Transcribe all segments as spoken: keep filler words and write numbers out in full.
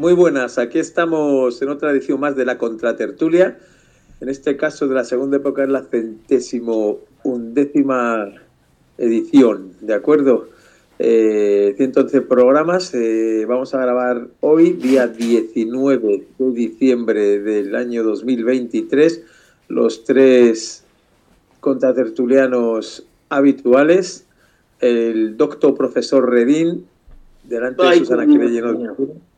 Muy buenas, aquí estamos en otra edición más de la Contratertulia, en este caso de la segunda época, es la centésimo undécima edición, ¿de acuerdo? Eh, ciento once programas, eh, vamos a grabar hoy, día diecinueve de diciembre del año dos mil veintitrés, los tres contratertulianos habituales, el doctor profesor Redín, delante de Susana que le llenó.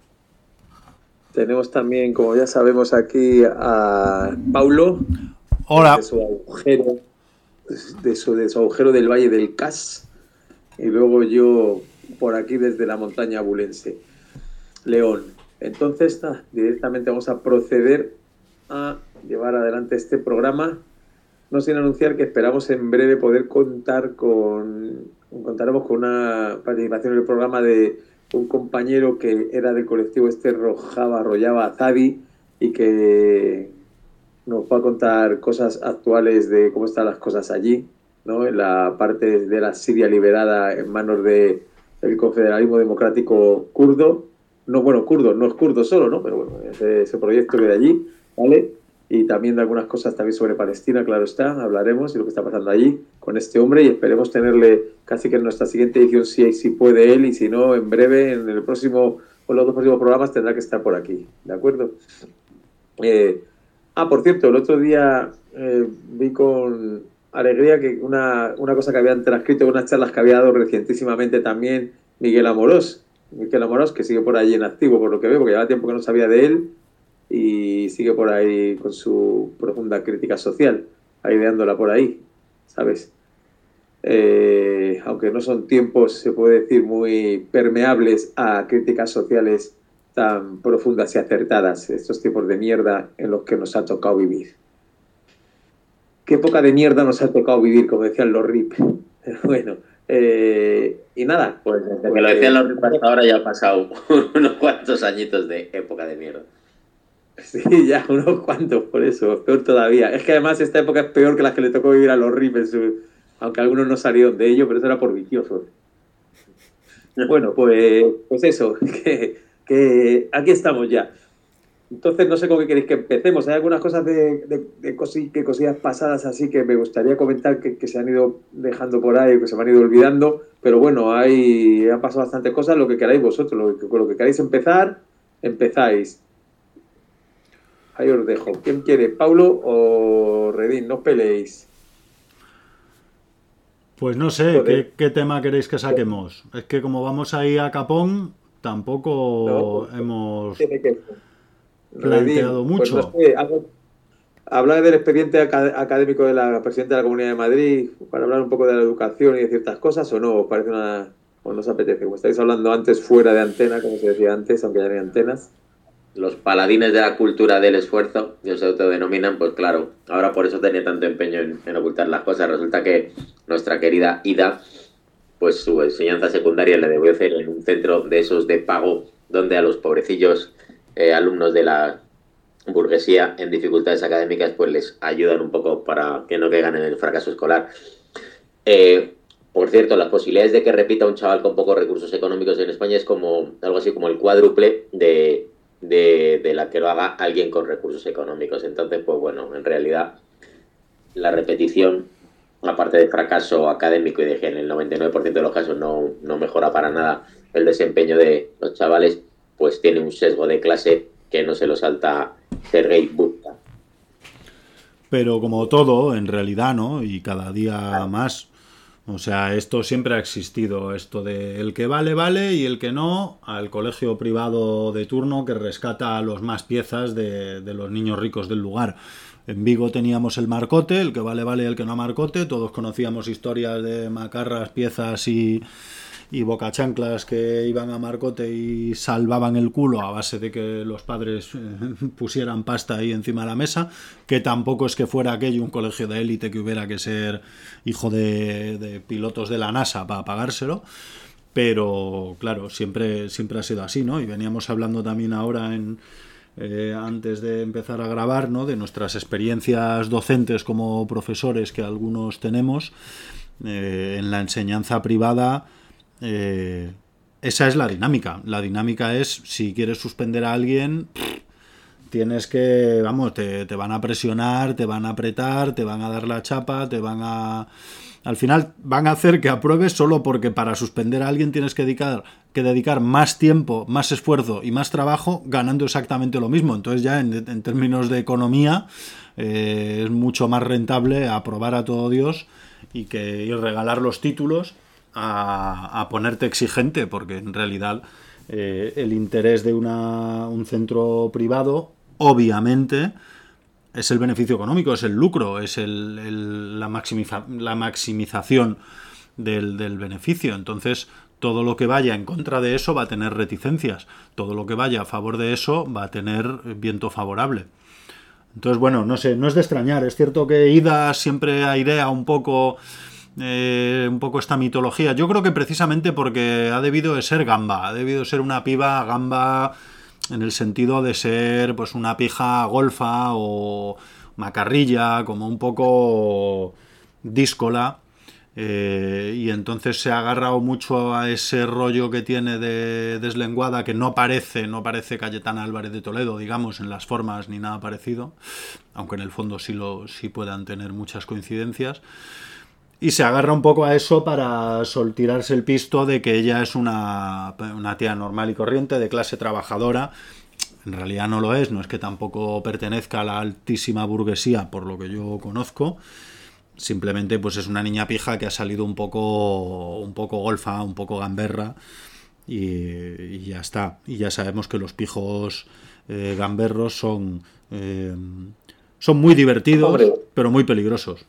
Tenemos también, como ya sabemos, aquí a Paulo. Hola. De su agujero, de su, de su agujero del Valle del Cas. Y luego yo por aquí desde la montaña abulense, León. Entonces, nah, directamente vamos a proceder a llevar adelante este programa. No sin anunciar que esperamos en breve poder contar con... Contaremos con una participación en el programa de un compañero que era del colectivo este Rojava, Rollava Zadi, y que nos va a contar cosas actuales de cómo están las cosas allí, ¿no? En la parte de la Siria liberada en manos de el confederalismo democrático kurdo. No, bueno, kurdo, no es kurdo solo, ¿no? Pero bueno, ese, ese proyecto que de allí, ¿vale? Y también de algunas cosas también sobre Palestina, claro está, hablaremos de lo que está pasando allí con este hombre y esperemos tenerle casi que en nuestra siguiente edición, si, si puede él, y si no, en breve, en el próximo, o los dos próximos programas tendrá que estar por aquí, ¿de acuerdo? Eh, ah, por cierto, el otro día eh, vi con alegría que una, una cosa que habían transcrito, unas charlas que había dado recientísimamente también Miguel Amorós, Miguel Amorós, que sigue por allí en activo, por lo que veo, porque lleva tiempo que no sabía de él, y sigue por ahí con su profunda crítica social, aideándola por ahí, ¿sabes? Eh, aunque no son tiempos, se puede decir, muy permeables a críticas sociales tan profundas y acertadas, estos tiempos de mierda en los que nos ha tocado vivir. Qué época de mierda nos ha tocado vivir, como decían los R I P. Bueno, eh, y nada. Pues desde pues, que lo decían los R I P hasta ahora ya han pasado unos cuantos añitos de época de mierda. Sí, ya, unos cuantos, por eso, peor todavía. Es que además esta época es peor que las que le tocó vivir a los R I P, en su... aunque algunos no salieron de ello, pero eso era por viciosos. Bueno, pues, pues eso, que, que aquí estamos ya. Entonces, no sé con qué queréis que empecemos. Hay algunas cosas de, de, de cosi, que cosillas pasadas así que me gustaría comentar que, que se han ido dejando por ahí, que se me han ido olvidando, pero bueno, hay, han pasado bastantes cosas, lo que queráis vosotros, lo que, con lo que queráis empezar, empezáis. Ahí os dejo. ¿Quién quiere? ¿Paulo o Redín? No os peleéis. Pues no sé, ¿qué, ¿qué tema queréis que saquemos? Es que como vamos ahí a capón, tampoco no, hemos que... planteado Redín, mucho. Pues no sé, algo... Hablar del expediente académico de la presidenta de la Comunidad de Madrid, para hablar un poco de la educación y de ciertas cosas, ¿o no? ¿Os parece una... o no os apetece? Como estáis hablando antes fuera de antena, como se decía antes, aunque ya no hay antenas. Los paladines de la cultura del esfuerzo, que se autodenominan, pues claro, ahora por eso tenía tanto empeño en, en ocultar las cosas. Resulta que nuestra querida Ida, pues su enseñanza secundaria la debió hacer en un centro de esos de pago, donde a los pobrecillos eh, alumnos de la burguesía en dificultades académicas, pues les ayudan un poco para que no caigan en el fracaso escolar. Eh, por cierto, las posibilidades de que repita un chaval con pocos recursos económicos en España es como algo así como el cuádruple de... De, de la que lo haga alguien con recursos económicos. Entonces, pues bueno, en realidad la repetición, aparte de fracaso académico y de que en el noventa y nueve por ciento de los casos no, no mejora para nada el desempeño de los chavales, pues tiene un sesgo de clase que no se lo salta Sergei Bubka. Pero como todo, en realidad, ¿no? Y cada día más. O sea, esto siempre ha existido, esto de el que vale, vale, y el que no, al colegio privado de turno que rescata a los más piezas de, de los niños ricos del lugar. En Vigo teníamos el Marcote, el que vale, vale, y el que no Marcote. Todos conocíamos historias de macarras, piezas y, y bocachanclas que iban a Marcote y salvaban el culo a base de que los padres eh, pusieran pasta ahí encima de la mesa, que tampoco es que fuera aquello un colegio de élite que hubiera que ser hijo de, de pilotos de la NASA para pagárselo, pero claro, siempre, siempre ha sido así, ¿no? Y veníamos hablando también ahora en... Eh, antes de empezar a grabar, ¿no? De nuestras experiencias docentes como profesores que algunos tenemos eh, en la enseñanza privada. Eh, esa es la dinámica. La dinámica es, si quieres suspender a alguien, tienes que, vamos, te, te van a presionar, te van a apretar, te van a dar la chapa, te van a... Al final van a hacer que apruebes solo porque para suspender a alguien tienes que dedicar, que dedicar más tiempo, más esfuerzo y más trabajo ganando exactamente lo mismo. Entonces ya en, en términos de economía eh, es mucho más rentable aprobar a todo Dios y, que, y regalar los títulos a, a ponerte exigente, porque en realidad eh, el interés de una, un centro privado, obviamente, es el beneficio económico, es el lucro, es el, el, la, maximiza, la maximización del, del beneficio. Entonces, todo lo que vaya en contra de eso va a tener reticencias. Todo lo que vaya a favor de eso va a tener viento favorable. Entonces, bueno, no sé, no es de extrañar. Es cierto que Ida siempre airea un poco, eh, un poco esta mitología. Yo creo que precisamente porque ha debido de ser gamba, ha debido de ser una piba gamba en el sentido de ser pues una pija golfa o macarrilla, como un poco díscola, eh, y entonces se ha agarrado mucho a ese rollo que tiene de deslenguada, que no parece, no parece Cayetana Álvarez de Toledo, digamos, en las formas ni nada parecido, aunque en el fondo sí, lo, sí puedan tener muchas coincidencias. Y se agarra un poco a eso para sol tirarse el pisto de que ella es una, una tía normal y corriente, de clase trabajadora. En realidad no lo es, no es que tampoco pertenezca a la altísima burguesía, por lo que yo conozco. Simplemente pues es una niña pija que ha salido un poco, un poco golfa, un poco gamberra, y, y ya está. Y ya sabemos que los pijos eh, gamberros son, eh, son muy divertidos, Hombre. pero muy peligrosos.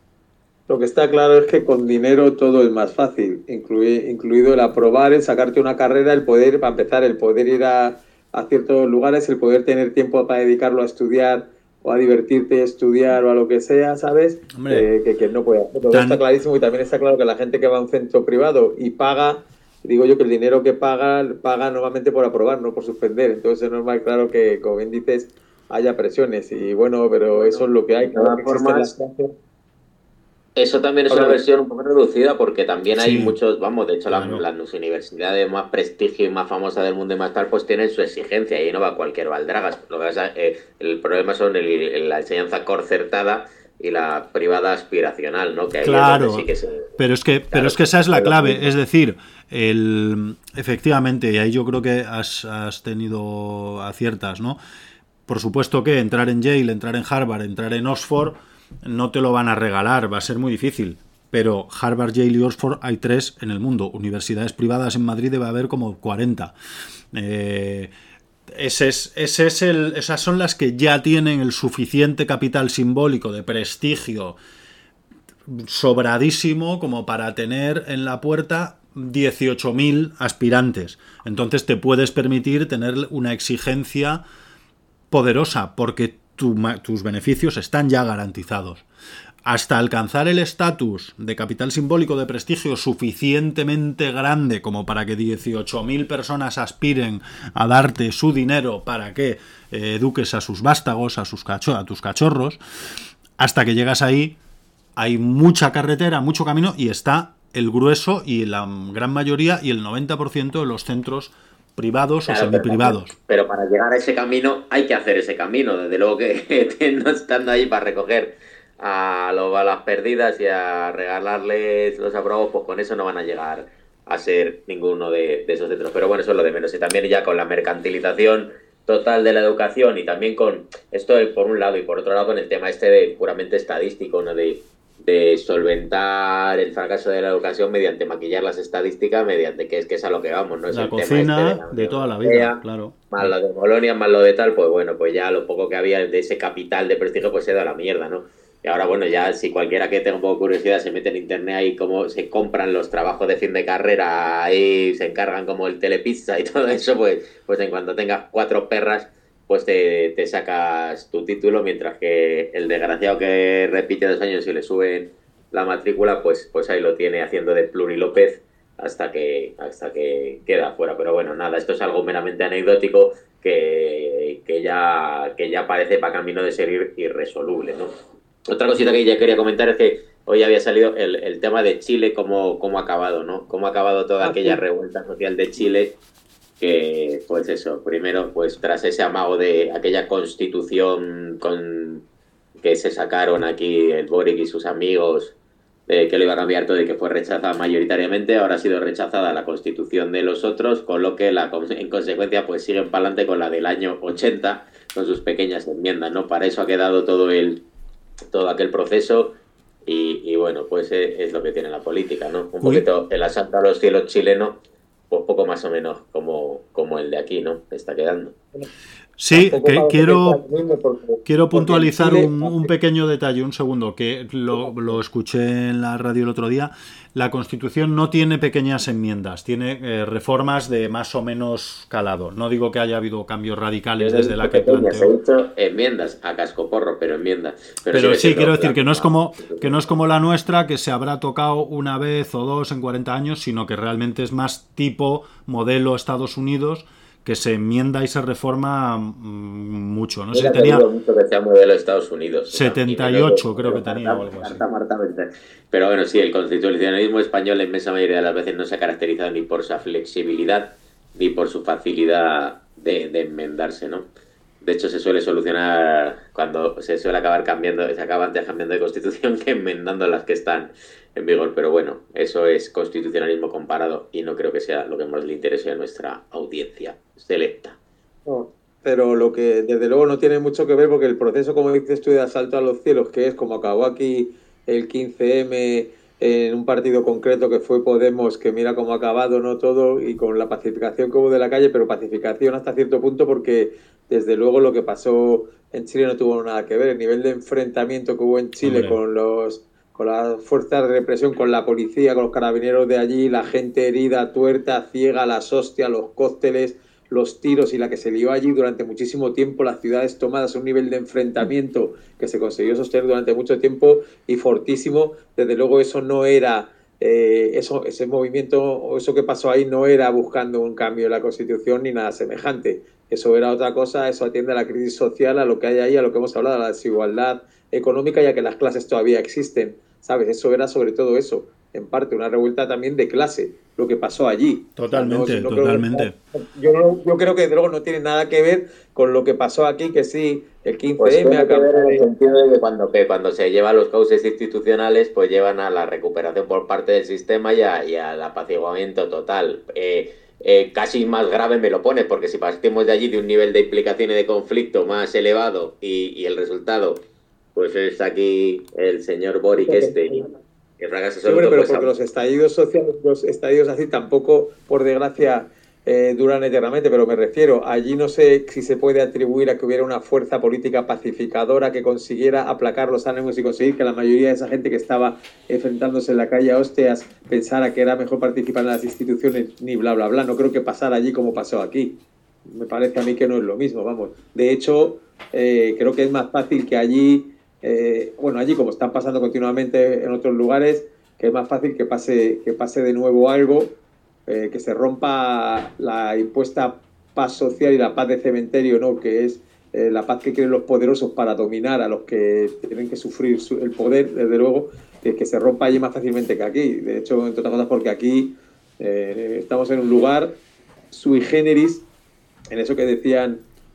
Lo que está claro es que con dinero todo es más fácil, incluido, incluido el aprobar, el sacarte una carrera, el poder, para empezar, el poder ir a, a ciertos lugares, el poder tener tiempo para dedicarlo a estudiar o a divertirte, a estudiar o a lo que sea, ¿sabes? Eh, que, que no puede hacerlo. Tan... Está clarísimo, y también está claro que la gente que va a un centro privado y paga, digo yo que el dinero que paga, paga normalmente por aprobar, no por suspender. Entonces es normal, claro, que, como bien dices, haya presiones. Y bueno, pero bueno, eso es lo que hay. De todas formas, eso también es una versión un poco reducida, porque también hay sí, muchos, vamos, de hecho claro. las, las universidades más prestigio y más famosas del mundo y más tal, pues tienen su exigencia, y ahí no va cualquier baldragas. Lo que pasa, eh, el problema son el, el, la enseñanza concertada y la privada aspiracional, ¿no? Que ahí claro, es donde sí que se, pero es que, claro, pero es que esa es la clave, es decir, el, efectivamente, y ahí yo creo que has, has tenido aciertas, ¿no? Por supuesto que entrar en Yale, entrar en Harvard, entrar en Oxford no te lo van a regalar, va a ser muy difícil, pero Harvard, Yale y Oxford hay tres en el mundo. Universidades privadas en Madrid debe haber como cuarenta. Eh, ese es, ese es el, esas son las que ya tienen el suficiente capital simbólico de prestigio sobradísimo como para tener en la puerta dieciocho mil aspirantes. Entonces te puedes permitir tener una exigencia poderosa porque Tu, tus beneficios están ya garantizados. Hasta alcanzar el estatus de capital simbólico de prestigio suficientemente grande como para que dieciocho mil personas aspiren a darte su dinero para que eh, eduques a sus vástagos, a, sus cacho- a tus cachorros, hasta que llegas ahí hay mucha carretera, mucho camino, y está el grueso y la gran mayoría y el noventa por ciento de los centros privados claro, o semiprivados. Pero, pero para llegar a ese camino hay que hacer ese camino, desde luego que no estando ahí para recoger a, lo, a las perdidas y a regalarles los aprobados, pues con eso no van a llegar a ser ninguno de, de esos centros. Pero bueno, eso es lo de menos. Y también ya con la mercantilización total de la educación, y también con esto por un lado, y por otro lado con el tema este de puramente estadístico, ¿no? de de solventar el fracaso de la educación mediante maquillar las estadísticas, mediante que es que es a lo que vamos, ¿no? Es la el cocina tema este de, la de toda la vida, idea, claro. Más lo de Bolonia, más lo de tal, pues bueno, pues ya lo poco que había de ese capital de prestigio, pues se da la mierda, ¿no? Y ahora, bueno, ya si cualquiera que tenga un poco de curiosidad se mete en internet ahí cómo se compran los trabajos de fin de carrera, ahí se encargan como el Telepizza y todo eso, pues, pues en cuanto tengas cuatro perras, pues te, te sacas tu título, mientras que el desgraciado que repite dos años y le suben la matrícula, pues, pues ahí lo tiene haciendo de Plurilópez hasta que, hasta que queda fuera. Pero bueno, nada, esto es algo meramente anecdótico que, que, ya, que ya parece para camino de ser irresoluble, ¿no? Otra cosita que ya quería comentar es que hoy había salido el, el tema de Chile, cómo, cómo ha acabado, ¿no? Cómo ha acabado toda Ah, aquella sí. revuelta social de Chile, que, pues eso, primero, pues tras ese amago de aquella constitución con, que se sacaron aquí el Boric y sus amigos, eh, que lo iba a cambiar todo y que fue rechazada mayoritariamente, ahora ha sido rechazada la constitución de los otros, con lo que la, en consecuencia pues siguen para adelante con la del año ochenta, con sus pequeñas enmiendas, ¿no? Para eso ha quedado todo el todo aquel proceso y, y bueno, pues es, es lo que tiene la política, ¿no? Un Uy. poquito el asalto a los cielos chileno, pues poco más o menos como, como el de aquí, ¿no? Está quedando. Sí, Tampoco que para quiero, lo mismo porque, quiero porque en puntualizar Chile, un, un pequeño detalle, un segundo, que lo, lo escuché en la radio el otro día. La Constitución no tiene pequeñas enmiendas, tiene eh, reformas de más o menos calado. No digo que haya habido cambios radicales Yo no he desde la dicho que pequeñas, he planteó. dicho enmiendas a cascoporro, pero enmiendas. Pero Pero sigue sí, quiero siendo decir la que no es misma como que no constitución. es como la nuestra, que se habrá tocado una vez o dos en cuarenta años, sino que realmente es más tipo modelo Estados Unidos, que se enmienda y se reforma mm, mucho. No sé si Mira que tenía dudo mucho que sea modelo de Estados Unidos, o sea, y setenta y menos de ocho creo que modelo tenía o carta, algo así. carta Marta Benítez. Pero bueno, sí, el constitucionalismo español la inmensa mayoría de las veces no se ha caracterizado ni por su flexibilidad ni por su facilidad de, de enmendarse, ¿no? De hecho, se suele solucionar cuando se suele acabar cambiando, se acaba antes cambiando de constitución que enmendando las que están en vigor. Pero bueno, eso es constitucionalismo comparado y no creo que sea lo que más le interese a nuestra audiencia selecta. no, pero lo que desde luego no tiene mucho que ver porque el proceso, como dices tú, de asalto a los cielos, que es como acabó aquí el quince eme en un partido concreto que fue Podemos, que mira cómo ha acabado, ¿no? Todo, y con la pacificación que hubo de la calle, pero pacificación hasta cierto punto porque desde luego lo que pasó en Chile no tuvo nada que ver. El nivel de enfrentamiento que hubo en Chile Hombre, con los con las fuerzas de represión, con la policía, con los carabineros de allí, la gente herida, tuerta, ciega, las hostias, los cócteles, los tiros y la que se lió allí durante muchísimo tiempo, las ciudades tomadas, un nivel de enfrentamiento que se consiguió sostener durante mucho tiempo y fortísimo. Desde luego eso no era, eh, eso, ese movimiento o eso que pasó ahí no era buscando un cambio en la Constitución ni nada semejante. Eso era otra cosa, eso atiende a la crisis social, a lo que hay ahí, a lo que hemos hablado, a la desigualdad económica, ya que las clases todavía existen, ¿sabes? Eso era sobre todo eso, en parte una revuelta también de clase, lo que pasó allí. O sea, no, totalmente, no creo, totalmente. yo, no, yo creo que luego no tiene nada que ver con lo que pasó aquí, que sí, el Pues quince eme tiene que acabó ver en el de... sentido de que cuando, que cuando se lleva a los cauces institucionales, pues llevan a la recuperación por parte del sistema y, a, y al apaciguamiento total. Eh, eh, casi más grave me lo pone, porque si partimos de allí de un nivel de implicación y de conflicto más elevado y, y el resultado, pues es aquí el señor Boric este, que fracaso Sí, hombre, absoluto, pero pues porque los estallidos sociales, los estallidos así tampoco, por desgracia, eh, duran eternamente, pero me refiero, allí no sé si se puede atribuir a que hubiera una fuerza política pacificadora que consiguiera aplacar los ánimos y conseguir que la mayoría de esa gente que estaba enfrentándose en la calle a hostias pensara que era mejor participar en las instituciones, ni bla, bla, bla. No creo que pasara allí como pasó aquí. Me parece a mí que no es lo mismo, vamos. De hecho, eh, creo que es más fácil que allí, eh, bueno, allí como están pasando continuamente en otros lugares, que es más fácil que pase, que pase de nuevo algo, eh, que se rompa la impuesta paz social y la paz de cementerio, ¿no? Que es eh, la paz que quieren los poderosos para dominar a los que tienen que sufrir su, el poder, desde luego, que, que se rompa allí más fácilmente que aquí. De hecho, entre otras cosas, porque aquí eh, estamos en un lugar sui generis, en eso que decían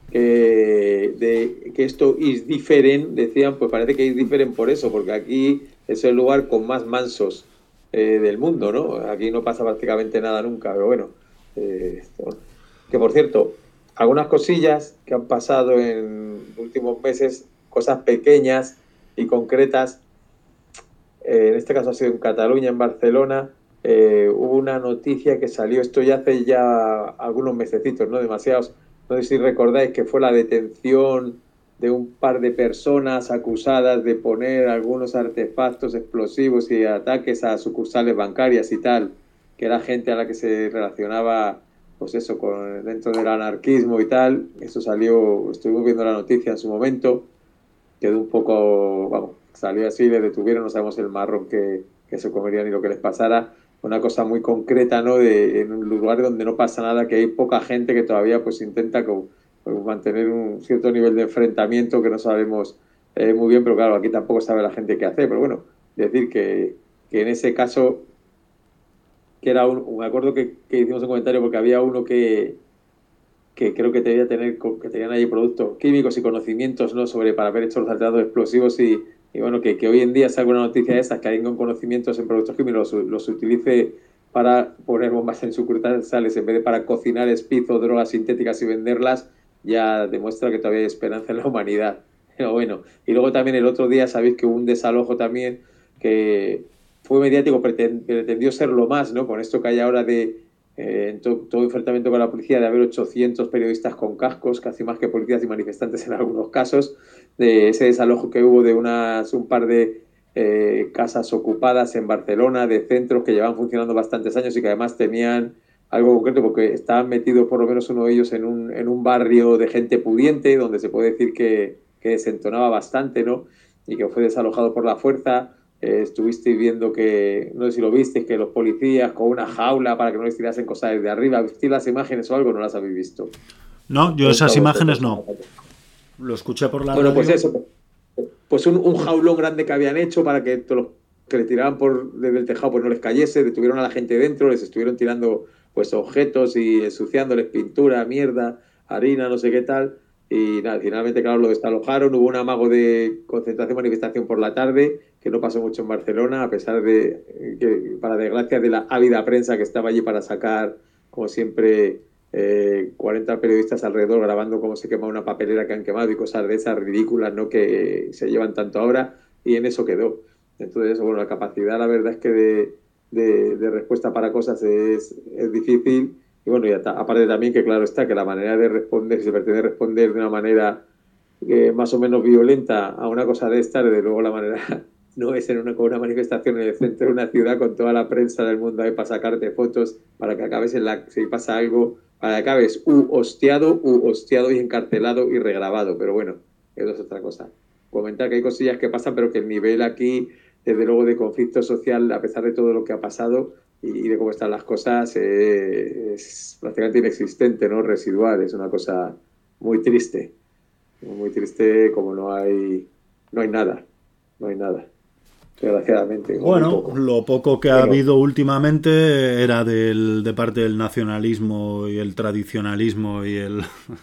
que, de, que esto es diferente, decían, pues parece que es diferente por eso, porque aquí es el lugar con más mansos eh, del mundo, ¿no? Aquí no pasa prácticamente nada nunca, pero bueno. Eh, que por cierto, algunas cosillas que han pasado en últimos meses, cosas pequeñas y concretas, eh, en este caso ha sido en Cataluña, en Barcelona, eh, hubo una noticia que salió, esto ya hace ya algunos mesecitos, no demasiados, no sé si recordáis que fue la detención de un par de personas acusadas de poner algunos artefactos explosivos y ataques a sucursales bancarias y tal, que era gente a la que se relacionaba, pues eso, con, dentro del anarquismo y tal. Eso salió, estuvimos viendo la noticia en su momento, quedó un poco, vamos, salió así, le detuvieron, no sabemos el marrón que, que se comería ni lo que les pasara. Una cosa muy concreta, ¿no? De, en un lugar donde no pasa nada, que hay poca gente que todavía pues intenta con, con mantener un cierto nivel de enfrentamiento que no sabemos eh, muy bien, pero claro, aquí tampoco sabe la gente qué hacer, pero bueno, decir que, que en ese caso, que era un, me acuerdo que, que hicimos un comentario porque había uno que, que creo que debía tener, que tenían ahí productos químicos y conocimientos, ¿no?, sobre para haber hecho los alterados explosivos y, y bueno, que, que hoy en día salga una noticia de estas, que alguien con conocimientos en productos químicos los, los utilice para poner bombas en sucursales en vez de para cocinar speed o drogas sintéticas y venderlas, ya demuestra que todavía hay esperanza en la humanidad. Pero bueno, y luego también el otro día sabéis que hubo un desalojo también que fue mediático, pretendió serlo más, ¿no?, con esto que hay ahora de eh, en to, todo enfrentamiento con la policía, de haber ochocientos periodistas con cascos, casi más que policías y manifestantes en algunos casos, de ese desalojo que hubo de unas un par de eh, casas ocupadas en Barcelona, de centros que llevaban funcionando bastantes años y que además tenían algo concreto porque estaban metidos por lo menos uno de ellos en un, en un barrio de gente pudiente, donde se puede decir que, que desentonaba bastante, ¿no?, y que fue desalojado por la fuerza. Eh, estuvisteis viendo que, no sé si lo visteis, que los policías con una jaula para que no les tirasen cosas desde arriba. ¿Visteis las imágenes o algo? ¿No las habéis visto? No, yo esas imágenes no. Lo escuché por la Bueno, radio. pues eso. Pues un, un jaulón grande que habían hecho para que todos los que le tiraban por desde el tejado pues no les cayese, detuvieron a la gente dentro, les estuvieron tirando pues objetos y ensuciándoles pintura, mierda, harina, no sé qué tal. Y nada, finalmente, claro, lo desalojaron. Hubo un amago de concentración, manifestación por la tarde, que no pasó mucho en Barcelona, a pesar de que, para desgracia de la ávida prensa que estaba allí para sacar, como siempre, eh, cuarenta periodistas alrededor grabando cómo se quema una papelera que han quemado y cosas de esas ridículas, ¿no?, que se llevan tanto ahora, y en eso quedó. Entonces, bueno, la capacidad, la verdad es que de, de, de respuesta para cosas es, es difícil. Y bueno, y aparte también que claro está que la manera de responder, si se pretende responder de una manera eh, más o menos violenta a una cosa de esta, desde luego la manera no es en una, con una manifestación en el centro de una ciudad con toda la prensa del mundo ahí para sacarte fotos, para que acabes en la, si pasa algo, para que acabes u hostiado, u hostiado y encarcelado y regrabado. Pero bueno, eso es otra cosa. Comentar que hay cosillas que pasan, pero que el nivel aquí, desde luego, de conflicto social, a pesar de todo lo que ha pasado y de cómo están las cosas, eh, es prácticamente inexistente, ¿no?, residual. Es una cosa muy triste, muy triste, como no hay no hay nada, no hay nada, desgraciadamente. Bueno, poco. Lo poco que bueno. ha habido últimamente era del, de parte del nacionalismo y el tradicionalismo y el...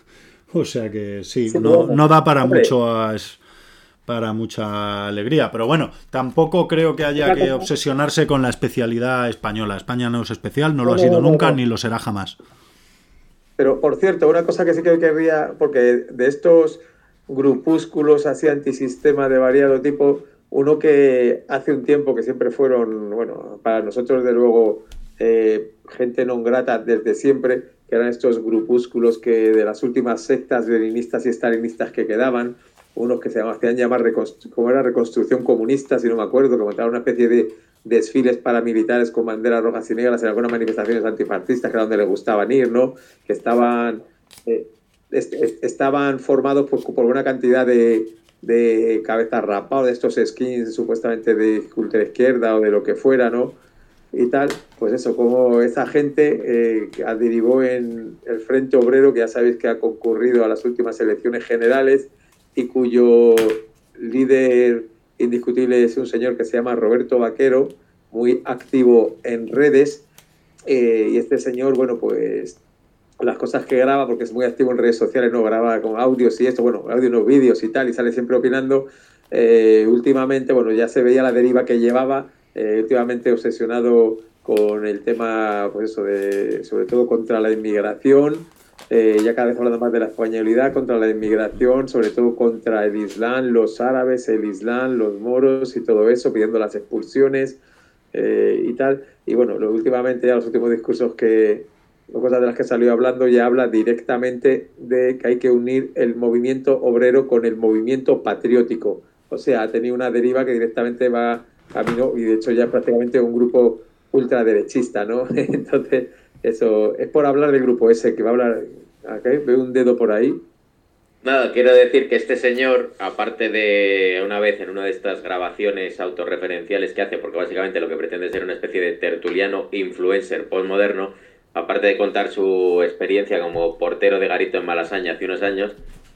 o sea que sí, sí no, no da para hombre. mucho a... para mucha alegría, pero bueno, tampoco creo que haya que obsesionarse con la especialidad española. España no es especial, no lo ha sido nunca, ni lo será jamás. Pero, por cierto, una cosa que sí que querría, porque de estos grupúsculos así antisistema de variado tipo, uno que hace un tiempo que siempre fueron, bueno, para nosotros de luego eh, gente non grata desde siempre, que eran estos grupúsculos que de las últimas sectas leninistas y estalinistas que quedaban, unos que se hacían llamar como era reconstrucción comunista, si no me acuerdo, que montaban una especie de desfiles paramilitares con banderas rojas y negras en algunas manifestaciones antifascistas, que era donde les gustaban ir, ¿no? Que estaban eh, est est estaban formados pues, por una cantidad de, de cabezas rapadas, de estos skins supuestamente de cultura izquierda o de lo que fuera, ¿no? Y tal, pues eso, como esa gente eh, que derivó en el Frente Obrero, que ya sabéis que ha concurrido a las últimas elecciones generales, y cuyo líder indiscutible es un señor que se llama Roberto Vaquero, muy activo en redes, eh, y este señor, bueno, pues las cosas que graba, porque es muy activo en redes sociales, no graba con audios y esto, bueno, audios, no vídeos y tal, y sale siempre opinando, eh, últimamente, bueno, ya se veía la deriva que llevaba, eh, últimamente obsesionado con el tema, pues eso, de, sobre todo contra la inmigración, Eh, ya cada vez hablando más de la españolidad, contra la inmigración, sobre todo contra el Islam, los árabes, el Islam, los moros y todo eso, pidiendo las expulsiones eh, y tal. Y bueno, lo, últimamente ya los últimos discursos que, cosas de las que salió hablando, ya habla directamente de que hay que unir el movimiento obrero con el movimiento patriótico. O sea, ha tenido una deriva que directamente va camino, y de hecho ya prácticamente un grupo ultraderechista, ¿no? Entonces... Eso es por hablar del grupo ese que va a hablar. ¿Okay? Veo un dedo por ahí. Nada, quiero decir que este señor, aparte de una vez en una de estas grabaciones autorreferenciales que hace, porque básicamente lo que pretende es ser una especie de tertuliano influencer postmoderno, aparte de contar su experiencia como portero de garito en Malasaña hace unos años,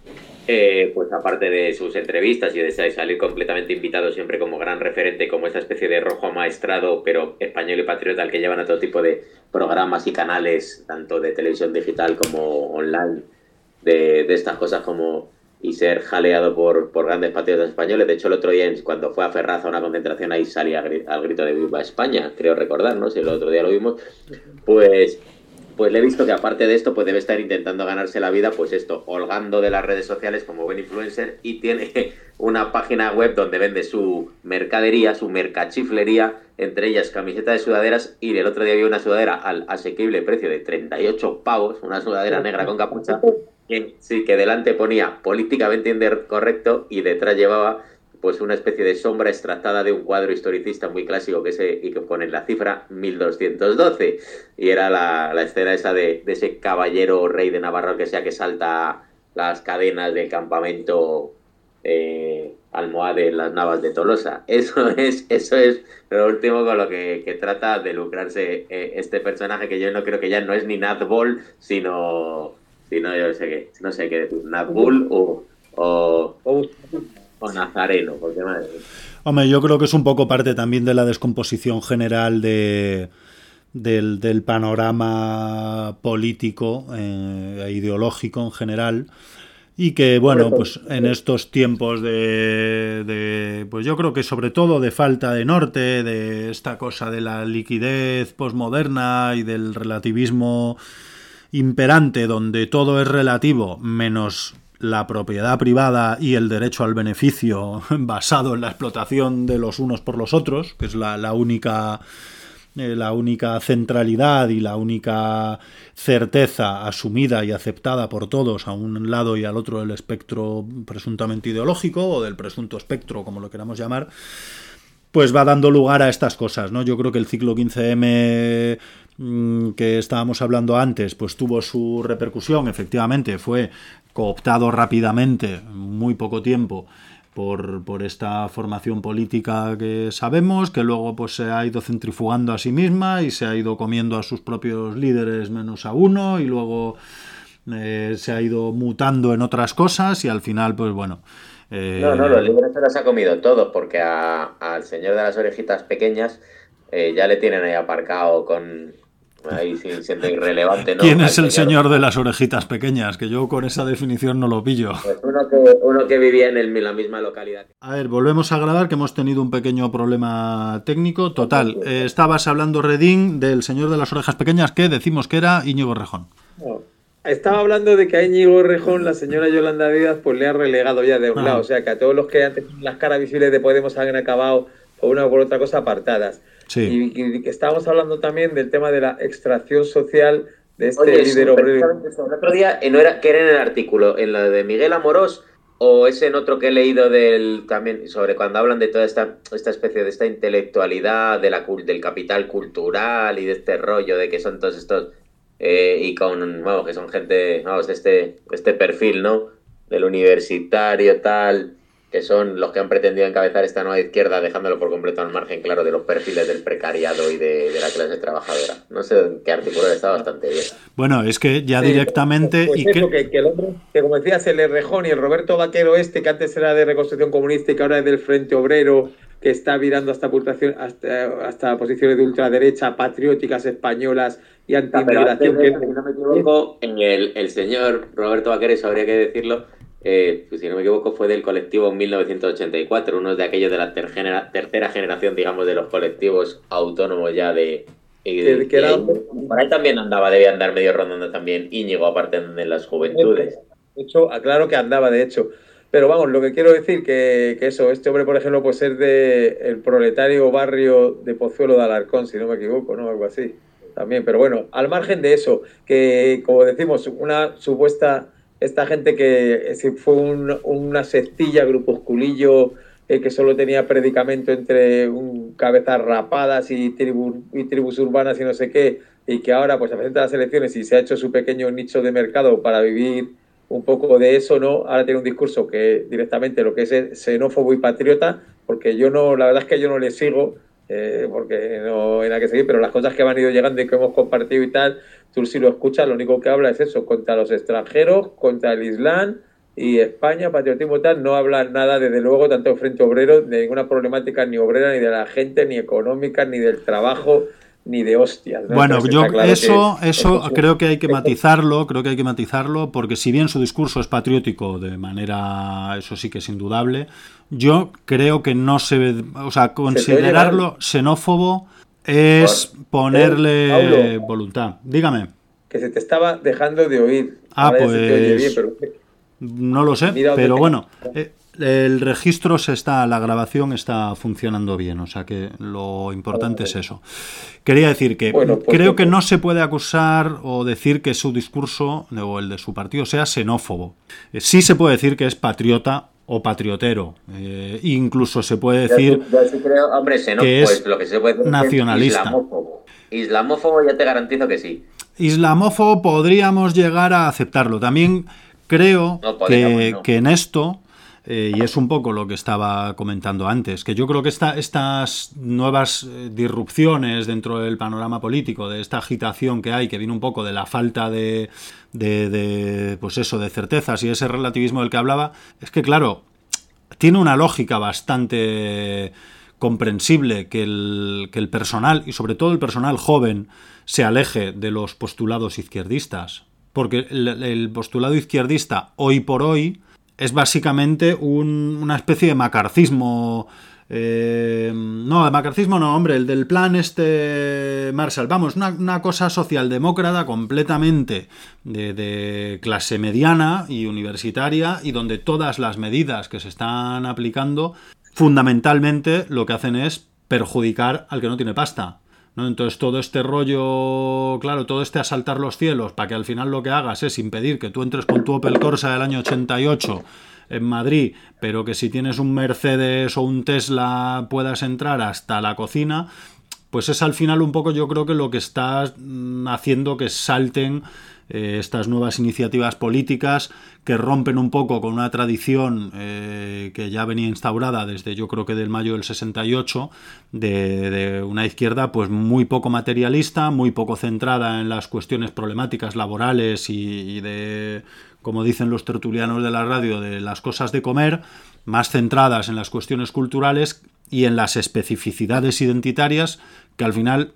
Eh, pues aparte de sus entrevistas y de salir completamente invitado siempre como gran referente, como esta especie de rojo amaestrado, pero español y patriota, al que llevan a todo tipo de programas y canales, tanto de televisión digital como online, de, de estas cosas como y ser jaleado por, por grandes patriotas españoles. De hecho, el otro día, cuando fue a Ferraz a una concentración, ahí salía al grito de Viva España, creo recordar, ¿no? Si el otro día lo vimos, pues... Pues le he visto que aparte de esto, pues debe estar intentando ganarse la vida, pues esto, holgando de las redes sociales como buen influencer, y tiene una página web donde vende su mercadería, su mercachiflería, entre ellas camisetas de sudaderas, y el otro día vi una sudadera al asequible precio de treinta y ocho pavos, una sudadera negra con capucha, que sí, que delante ponía políticamente incorrecto y detrás llevaba pues una especie de sombra extractada de un cuadro historicista muy clásico que se, y que pone la cifra mil doscientos doce, y era la, la escena esa de, de ese caballero o rey de Navarra, que sea, que salta las cadenas del campamento eh, almohade en las Navas de Tolosa. Eso es, eso es lo último con lo que, que trata de lucrarse eh, este personaje, que yo no creo que ya no es ni Nazbol, sino, sino yo no sé qué, no sé qué decir, Nazbul o... o o Nazareno, porque madre mía. Hombre, yo creo que es un poco parte también de la descomposición general de, del, del panorama político eh, e ideológico en general, y que, bueno, pues en estos tiempos de, de, pues yo creo que sobre todo de falta de norte, de esta cosa de la liquidez posmoderna y del relativismo imperante, donde todo es relativo, menos la propiedad privada y el derecho al beneficio basado en la explotación de los unos por los otros, que es la, la única eh, la única centralidad y la única certeza asumida y aceptada por todos a un lado y al otro del espectro presuntamente ideológico, o del presunto espectro, como lo queramos llamar, pues va dando lugar a estas cosas, ¿no? Yo creo que el ciclo quince eme que estábamos hablando antes, pues tuvo su repercusión, efectivamente, fue cooptado rápidamente, muy poco tiempo, por, por esta formación política que sabemos, que luego pues se ha ido centrifugando a sí misma y se ha ido comiendo a sus propios líderes menos a uno, y luego eh, se ha ido mutando en otras cosas, y al final, pues bueno... Eh... No, no, los líderes se los ha comido todos, porque a, al señor de las orejitas pequeñas eh, ya le tienen ahí aparcado con... Ahí sí, siendo irrelevante, ¿no? ¿Quién es el señor... señor de las orejitas pequeñas? Que yo con esa definición no lo pillo. Pues uno, que, uno que vivía en, el, en la misma localidad. A ver, volvemos a grabar, que hemos tenido un pequeño problema técnico. Total, eh, estabas hablando, Redín, del señor de las orejas pequeñas, que decimos que era Íñigo Errejón. No, estaba hablando de que a Íñigo Errejón la señora Yolanda Díaz pues le ha relegado ya de un ah. lado. O sea, que a todos los que antes las caras visibles de Podemos han acabado por una o por otra cosa apartadas. Sí. Y, y que estábamos hablando también del tema de la extracción social de este Oye, líder obrero. El otro día, ¿no era, que era en el artículo? ¿En lo de Miguel Amorós? ¿O es en otro que he leído del también sobre cuando hablan de toda esta, esta especie de esta intelectualidad, de la, del capital cultural y de este rollo de que son todos estos... Eh, y con, vamos, que son gente, vamos, de este, este perfil, ¿no? Del universitario, tal... que son los que han pretendido encabezar esta nueva izquierda, dejándolo por completo al margen, claro, de los perfiles del precariado y de, de la clase trabajadora. No sé en qué artículo está bastante bien. Bueno, es que ya sí, directamente... Pues y eso, que... Que, que el hombre, que como decías, el Errejón y el Roberto Vaquero este, que antes era de Reconstrucción Comunista y que ahora es del Frente Obrero, que está virando hasta, hasta, hasta posiciones de ultraderecha, patrióticas españolas y anti-inmigración. Que... Si no me equivoco, el, el señor Roberto Vaquero, eso habría que decirlo, Eh, pues si no me equivoco, fue del colectivo mil novecientos ochenta y cuatro, uno de aquellos de la ter genera tercera generación, digamos, de los colectivos autónomos ya de... de, de, era... de por ahí también andaba, debía andar medio rondando también Íñigo, aparte de las juventudes. De hecho, aclaro que andaba, de hecho. Pero vamos, lo que quiero decir que, que eso, este hombre, por ejemplo, pues es de el proletario barrio de Pozuelo de Alarcón, si no me equivoco, ¿no? Algo así. También, pero bueno, al margen de eso, que como decimos, una supuesta... Esta gente que fue un, una sectilla, grupusculillo, eh, que solo tenía predicamento entre un, cabezas rapadas y, tribu, y tribus urbanas y no sé qué, y que ahora pues se presenta a las elecciones y se ha hecho su pequeño nicho de mercado para vivir un poco de eso, ¿no? Ahora tiene un discurso que directamente lo que es xenófobo y patriota, porque yo no, la verdad es que yo no le sigo, eh, porque no hay nada que seguir, pero las cosas que me han ido llegando y que hemos compartido y tal, tú si lo escuchas, lo único que habla es eso, contra los extranjeros, contra el Islam y España, patriotismo tal, no habla nada, desde luego, tanto el Frente Obrero, de ninguna problemática ni obrera, ni de la gente, ni económica, ni del trabajo, ni de hostias, ¿no? Bueno, Entonces, yo está claro eso, que eso esto- creo que hay que esto- matizarlo, creo que hay que matizarlo, porque si bien su discurso es patriótico de manera, eso sí que es indudable, yo creo que no se, o sea, considerarlo xenófobo es Por- ponerle Paulo, voluntad. Dígame. que se te estaba dejando de oír. Ah, Ahora ya se te oye bien, pues pero no lo sé, mira dónde pero te... bueno, eh, el registro se está, la grabación está funcionando bien, o sea que lo importante es eso. Quería decir que Bueno, pues creo que entonces- no se puede acusar o decir que su discurso o el de su partido sea xenófobo. Eh, Sí se puede decir que es patriota o patriotero. Eh, incluso se puede Yo decir sí, yo sí creo, hombre, xenó- que pues es lo que se puede decir es nacionalista. islamófobo. Islamófobo ya te garantizo que sí. Islamófobo podríamos llegar a aceptarlo. También creo No, podríamos, que, no. que en esto, eh, y es un poco lo que estaba comentando antes, que yo creo que esta, estas nuevas eh, disrupciones dentro del panorama político, de esta agitación que hay, que viene un poco de la falta de, de, de, pues eso, de certezas y ese relativismo del que hablaba, es que claro, tiene una lógica bastante comprensible que el, que el personal, y sobre todo el personal joven, se aleje de los postulados izquierdistas. Porque el, el postulado izquierdista, hoy por hoy, es básicamente un, una especie de macarcismo. Eh, no, de macarcismo no, hombre, el del plan este Marshall. Vamos, una, una cosa socialdemócrata completamente de, de clase mediana y universitaria, y donde todas las medidas que se están aplicando fundamentalmente lo que hacen es perjudicar al que no tiene pasta, ¿no? Entonces todo este rollo, claro, todo este asaltar los cielos para que al final lo que hagas es impedir que tú entres con tu Opel Corsa del año ochenta y ocho en Madrid, pero que si tienes un Mercedes o un Tesla puedas entrar hasta la cocina, pues es al final un poco, yo creo que lo que está haciendo que salten eh, estas nuevas iniciativas políticas que rompen un poco con una tradición eh, que ya venía instaurada desde, yo creo que del mayo del sesenta y ocho, de, de una izquierda pues muy poco materialista, muy poco centrada en las cuestiones problemáticas laborales y, y de, como dicen los tertulianos de la radio, de las cosas de comer, más centradas en las cuestiones culturales y en las especificidades identitarias, que al final,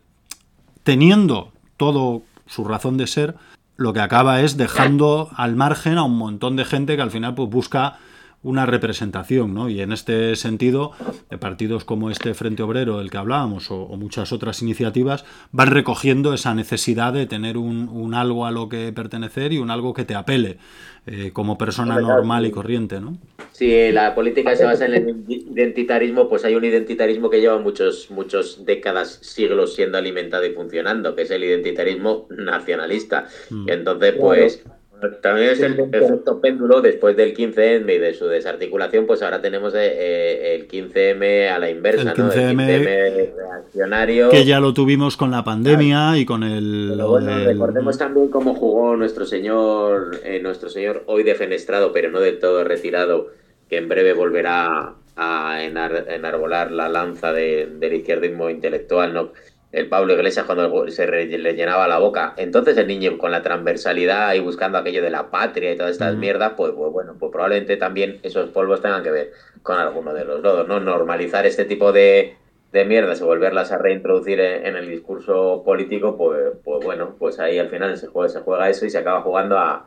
teniendo todo su razón de ser, lo que acaba es dejando al margen a un montón de gente que al final pues busca una representación, ¿no? Y en este sentido, de partidos como este Frente Obrero del que hablábamos o, o muchas otras iniciativas van recogiendo esa necesidad de tener un, un algo a lo que pertenecer y un algo que te apele eh, como persona normal y corriente, ¿no? Si la política se basa en el identitarismo, pues hay un identitarismo que lleva muchos, muchos décadas, siglos siendo alimentado y funcionando, que es el identitarismo nacionalista. Mm. Y entonces, pues, también es el efecto péndulo después del quince eme y de su desarticulación, pues ahora tenemos eh, el quince eme a la inversa, el quince eme, ¿no? El quince eme reaccionario. Que ya lo tuvimos con la pandemia claro. Y con el... Pero bueno, del... recordemos también cómo jugó nuestro señor, eh, nuestro señor hoy defenestrado, pero no del todo retirado, que en breve volverá a enar, enarbolar la lanza de, del izquierdismo intelectual, ¿no? El Pablo Iglesias cuando se re, le llenaba la boca. Entonces el niño con la transversalidad y buscando aquello de la patria y todas estas mm. mierdas, pues, pues bueno, pues probablemente también esos polvos tengan que ver con alguno de los lodos, ¿no? Normalizar este tipo de, de mierdas y volverlas a reintroducir en, en el discurso político, pues, pues bueno, pues ahí al final se juega, se juega eso y se acaba jugando a...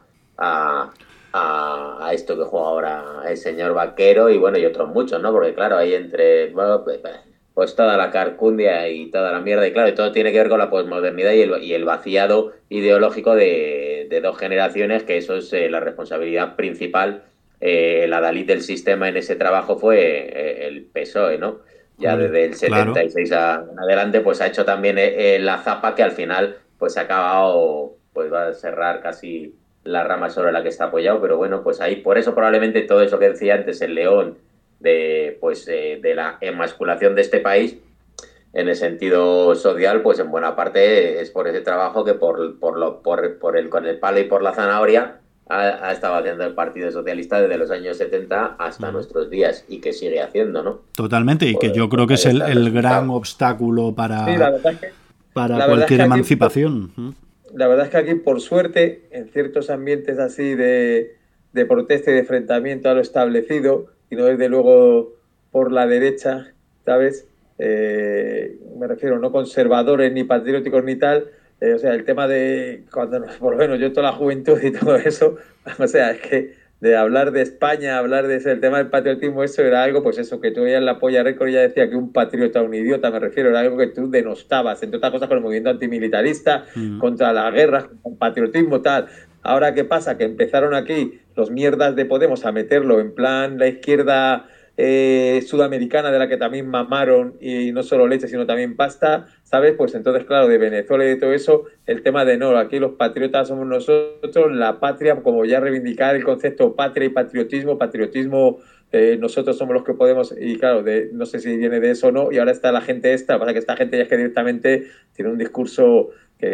a A, a esto que juega ahora el señor Vaquero y bueno, y otros muchos, ¿no? Porque claro, hay entre bueno, pues, pues toda la carcundia y toda la mierda, y claro, y todo tiene que ver con la posmodernidad y el, y el vaciado ideológico de, de dos generaciones, que eso es eh, la responsabilidad principal. Eh, la Dalit del sistema en ese trabajo fue eh, el P S O E, ¿no? Ya desde el setenta y seis claro. En adelante, pues ha hecho también eh, la zapa que al final pues ha acabado, pues va a cerrar casi la rama sobre la que está apoyado, pero bueno, pues ahí, por eso probablemente todo eso que decía antes el León, de pues eh, de la emasculación de este país, en el sentido social, pues en buena parte es por ese trabajo que por, por, lo, por, por el, con el palo y por la zanahoria ha, ha estado haciendo el Partido Socialista desde los años setenta hasta uh-huh. nuestros días, y que sigue haciendo, ¿no? Totalmente, y por, que yo creo que es el, el gran obstáculo para, sí, la verdad es que, para la cualquier es que emancipación. Aquí, la verdad es que aquí, por suerte, en ciertos ambientes así de, de protesta y de enfrentamiento a lo establecido, y no desde luego por la derecha, ¿sabes? Eh, me refiero, no conservadores ni patrióticos ni tal. Eh, o sea, el tema de cuando, por lo menos yo toda la juventud y todo eso, o sea, es que de hablar de España, hablar de ese, el tema del patriotismo, eso era algo, pues eso, que tú veías la Polla Récord y ya decía que un patriota, un idiota, me refiero, era algo que tú denostabas, entre otras cosas con el movimiento antimilitarista, mm. contra la guerra, con patriotismo, tal. Ahora, ¿qué pasa? Que empezaron aquí los mierdas de Podemos a meterlo en plan la izquierda eh, sudamericana, de la que también mamaron, y no solo leche, sino también pasta, ¿sabes? Pues entonces, claro, de Venezuela y de todo eso, el tema de no, aquí los patriotas somos nosotros, la patria, como ya reivindicar el concepto patria y patriotismo, patriotismo, eh, nosotros somos los que podemos, y claro, de, no sé si viene de eso o no, y ahora está la gente esta, pasa que esta gente ya es que directamente tiene un discurso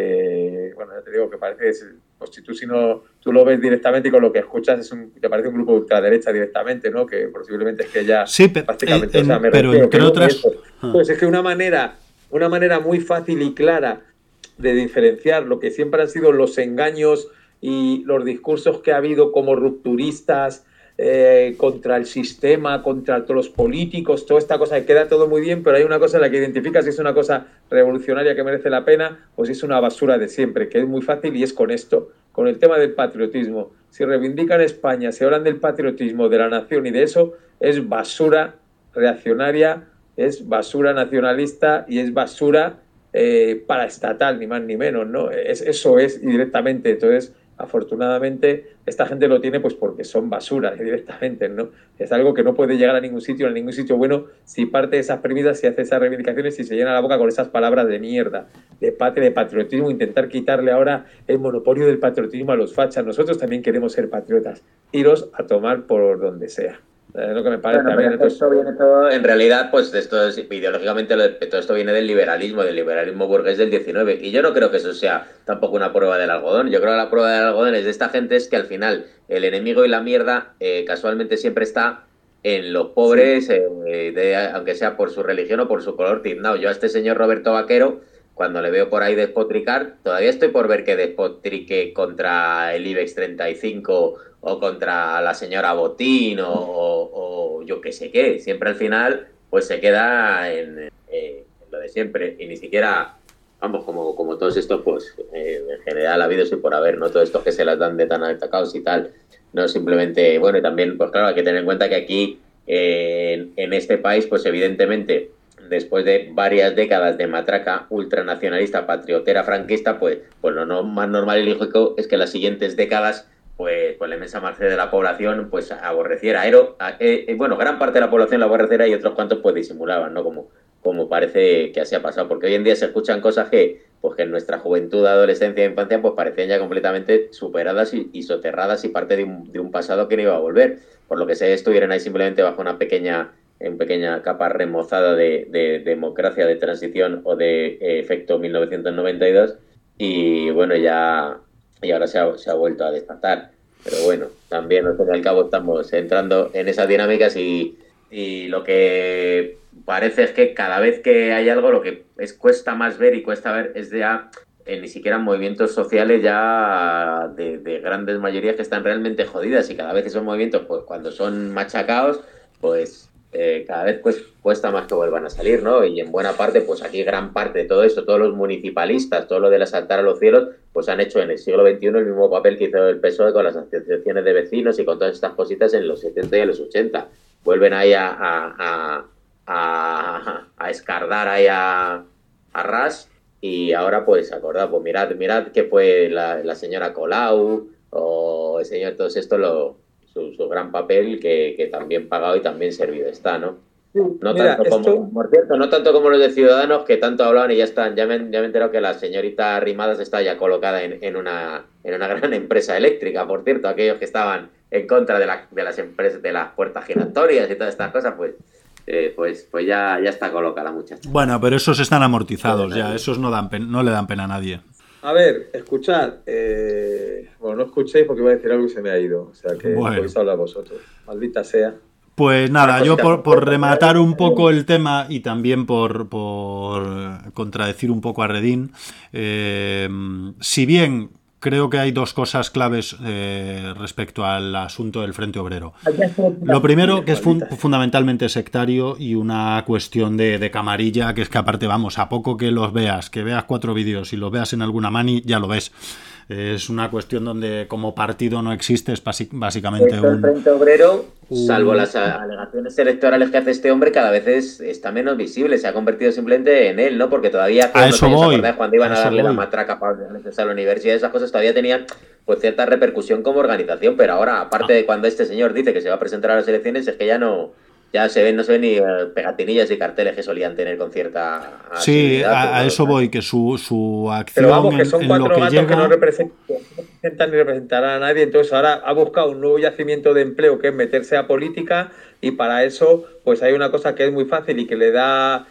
que, bueno, ya te digo, que parece, pues si tú, si no, tú lo ves directamente y con lo que escuchas es un, te parece un grupo de ultraderecha directamente, ¿no? Que posiblemente es que ya sí, pero, prácticamente, en, o sea, me pero refiero, entre otras... Ah. Pues es que una manera, una manera muy fácil y clara de diferenciar lo que siempre han sido los engaños y los discursos que ha habido como rupturistas, eh, contra el sistema, contra todos los políticos, toda esta cosa que queda todo muy bien, pero hay una cosa en la que identificas si es una cosa revolucionaria que merece la pena o si es una basura de siempre, que es muy fácil, y es con esto, con el tema del patriotismo. Si reivindican España, si hablan del patriotismo, de la nación y de eso, es basura reaccionaria, es basura nacionalista y es basura eh, paraestatal, ni más ni menos, ¿no? Es, eso es, y directamente. Entonces, afortunadamente, esta gente lo tiene pues porque son basura, directamente, ¿no? Es algo que no puede llegar a ningún sitio, a ningún sitio bueno, si parte de esas premisas, si hace esas reivindicaciones, si se llena la boca con esas palabras de mierda, de patria, de patriotismo, intentar quitarle ahora el monopolio del patriotismo a los fachas. Nosotros también queremos ser patriotas. Iros a tomar por donde sea. Es lo que me parece. Bueno, también. Entonces, esto viene todo, en realidad, pues esto es, ideológicamente, todo esto viene del liberalismo, del liberalismo burgués del diecinueve, y yo no creo que eso sea tampoco una prueba del algodón. Yo creo que la prueba del algodón es de esta gente es que al final el enemigo y la mierda eh, casualmente siempre está en los pobres, sí. eh, de, aunque sea por su religión o por su color tiznado. Yo a este señor Roberto Vaquero, cuando le veo por ahí despotricar, todavía estoy por ver que despotrique contra el IBEX treinta y cinco o contra la señora Botín o, o, o yo qué sé qué. Siempre al final pues se queda en, en, en lo de siempre y ni siquiera, vamos, como, como todos estos, pues eh, en general ha habido sí por haber, ¿no? Todos estos que se las dan de tan atacados y tal, no simplemente, bueno, y también, pues claro, hay que tener en cuenta que aquí eh, en, en este país, pues evidentemente, después de varias décadas de matraca ultranacionalista, patriotera, franquista, pues, pues lo no, más normal y lógico es que las siguientes décadas pues, pues la inmensa mayoría de la población pues aborreciera. Ero, eh, eh, bueno, gran parte de la población la aborreciera y otros cuantos pues disimulaban, ¿no? Como, como parece que así ha pasado. Porque hoy en día se escuchan cosas que, pues, que en nuestra juventud, adolescencia e infancia pues parecían ya completamente superadas y, y soterradas y parte de un, de un pasado que no iba a volver. Por lo que se estuvieran ahí simplemente bajo una pequeña, en pequeña capa remozada de, de, de democracia, de transición o de eh, efecto mil novecientos noventa y dos. Y bueno, ya... y ahora se ha, se ha vuelto a desatar. Pero bueno, también al fin y al cabo estamos entrando en esas dinámicas y, y lo que parece es que cada vez que hay algo, lo que es, cuesta más ver y cuesta ver es ya eh, ni siquiera movimientos sociales ya de, de grandes mayorías que están realmente jodidas, y cada vez esos movimientos, pues cuando son machacados, pues Eh, cada vez pues, cuesta más que vuelvan a salir, ¿no? Y en buena parte, pues aquí gran parte de todo eso, todos los municipalistas, todo lo del asaltar a los cielos, pues han hecho en el siglo veintiuno el mismo papel que hizo el P S O E con las asociaciones de vecinos y con todas estas cositas en los setenta y en los ochenta. Vuelven ahí a, a, a, a, a escardar ahí a, a ras, y ahora pues acordad, pues mirad, mirad que fue la, la señora Colau o el señor, todos estos lo Su, su gran papel que, que también pagado y también servido está, ¿no? No Mira, tanto como, esto... por cierto, no tanto como los de Ciudadanos, que tanto hablaban y ya están, ya me, ya me he enterado que la señorita Arrimadas está ya colocada en, en, una, en una gran empresa eléctrica, por cierto, aquellos que estaban en contra de, la, de las empresas, de las puertas giratorias y todas estas cosas, pues eh, pues, pues ya, ya está colocada la muchacha. Bueno, pero esos están amortizados ya, esos no, dan pen, no le dan pena a nadie. A ver, escuchad. Eh, bueno, no escuchéis porque voy a decir algo y se me ha ido. O sea que bueno, podéis hablar vosotros. Maldita sea. Pues nada, yo por, por rematar un poco el tema y también por, por contradecir un poco a Redín, eh, si bien creo que hay dos cosas claves eh, respecto al asunto del Frente Obrero. Lo primero, que es fun- fundamentalmente sectario y una cuestión de, de camarilla, que es que aparte, vamos, a poco que los veas, que veas cuatro vídeos y los veas en alguna mani, ya lo ves. Es una cuestión donde como partido no existe, es basi- básicamente Esto, el un... Frente Obrero, un- salvo las a- alegaciones electorales que hace este hombre, cada vez es, está menos visible. Se ha convertido simplemente en él, ¿no? Porque todavía hace A unos eso años, voy, ¿acordáis? Cuando iban a a eso darle la voy. matraca para a la universidad, esas cosas todavía tenían pues cierta repercusión como organización, pero ahora, aparte de cuando este señor dice que se va a presentar a las elecciones, es que ya no... Ya se ven, no se ven ni eh, pegatinillas y carteles que solían tener con cierta Sí, asiduidad, a, pero a no eso los voy, hay. que su, su Pero acción vamos, que en, son en lo cuatro que gatos que no llega... representan, no representan ni representarán a nadie. Entonces ahora ha buscado un nuevo yacimiento de empleo que es meterse a política, y para eso pues hay una cosa que es muy fácil y que le da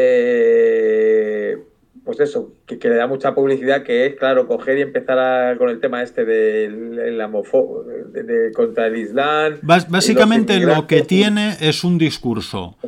eh, pues eso, que, que le da mucha publicidad, que es, claro, coger y empezar a- con el tema este del homofo de, de- contra el Islam Bas- y los Básicamente lo que inmigrantes. tiene es un discurso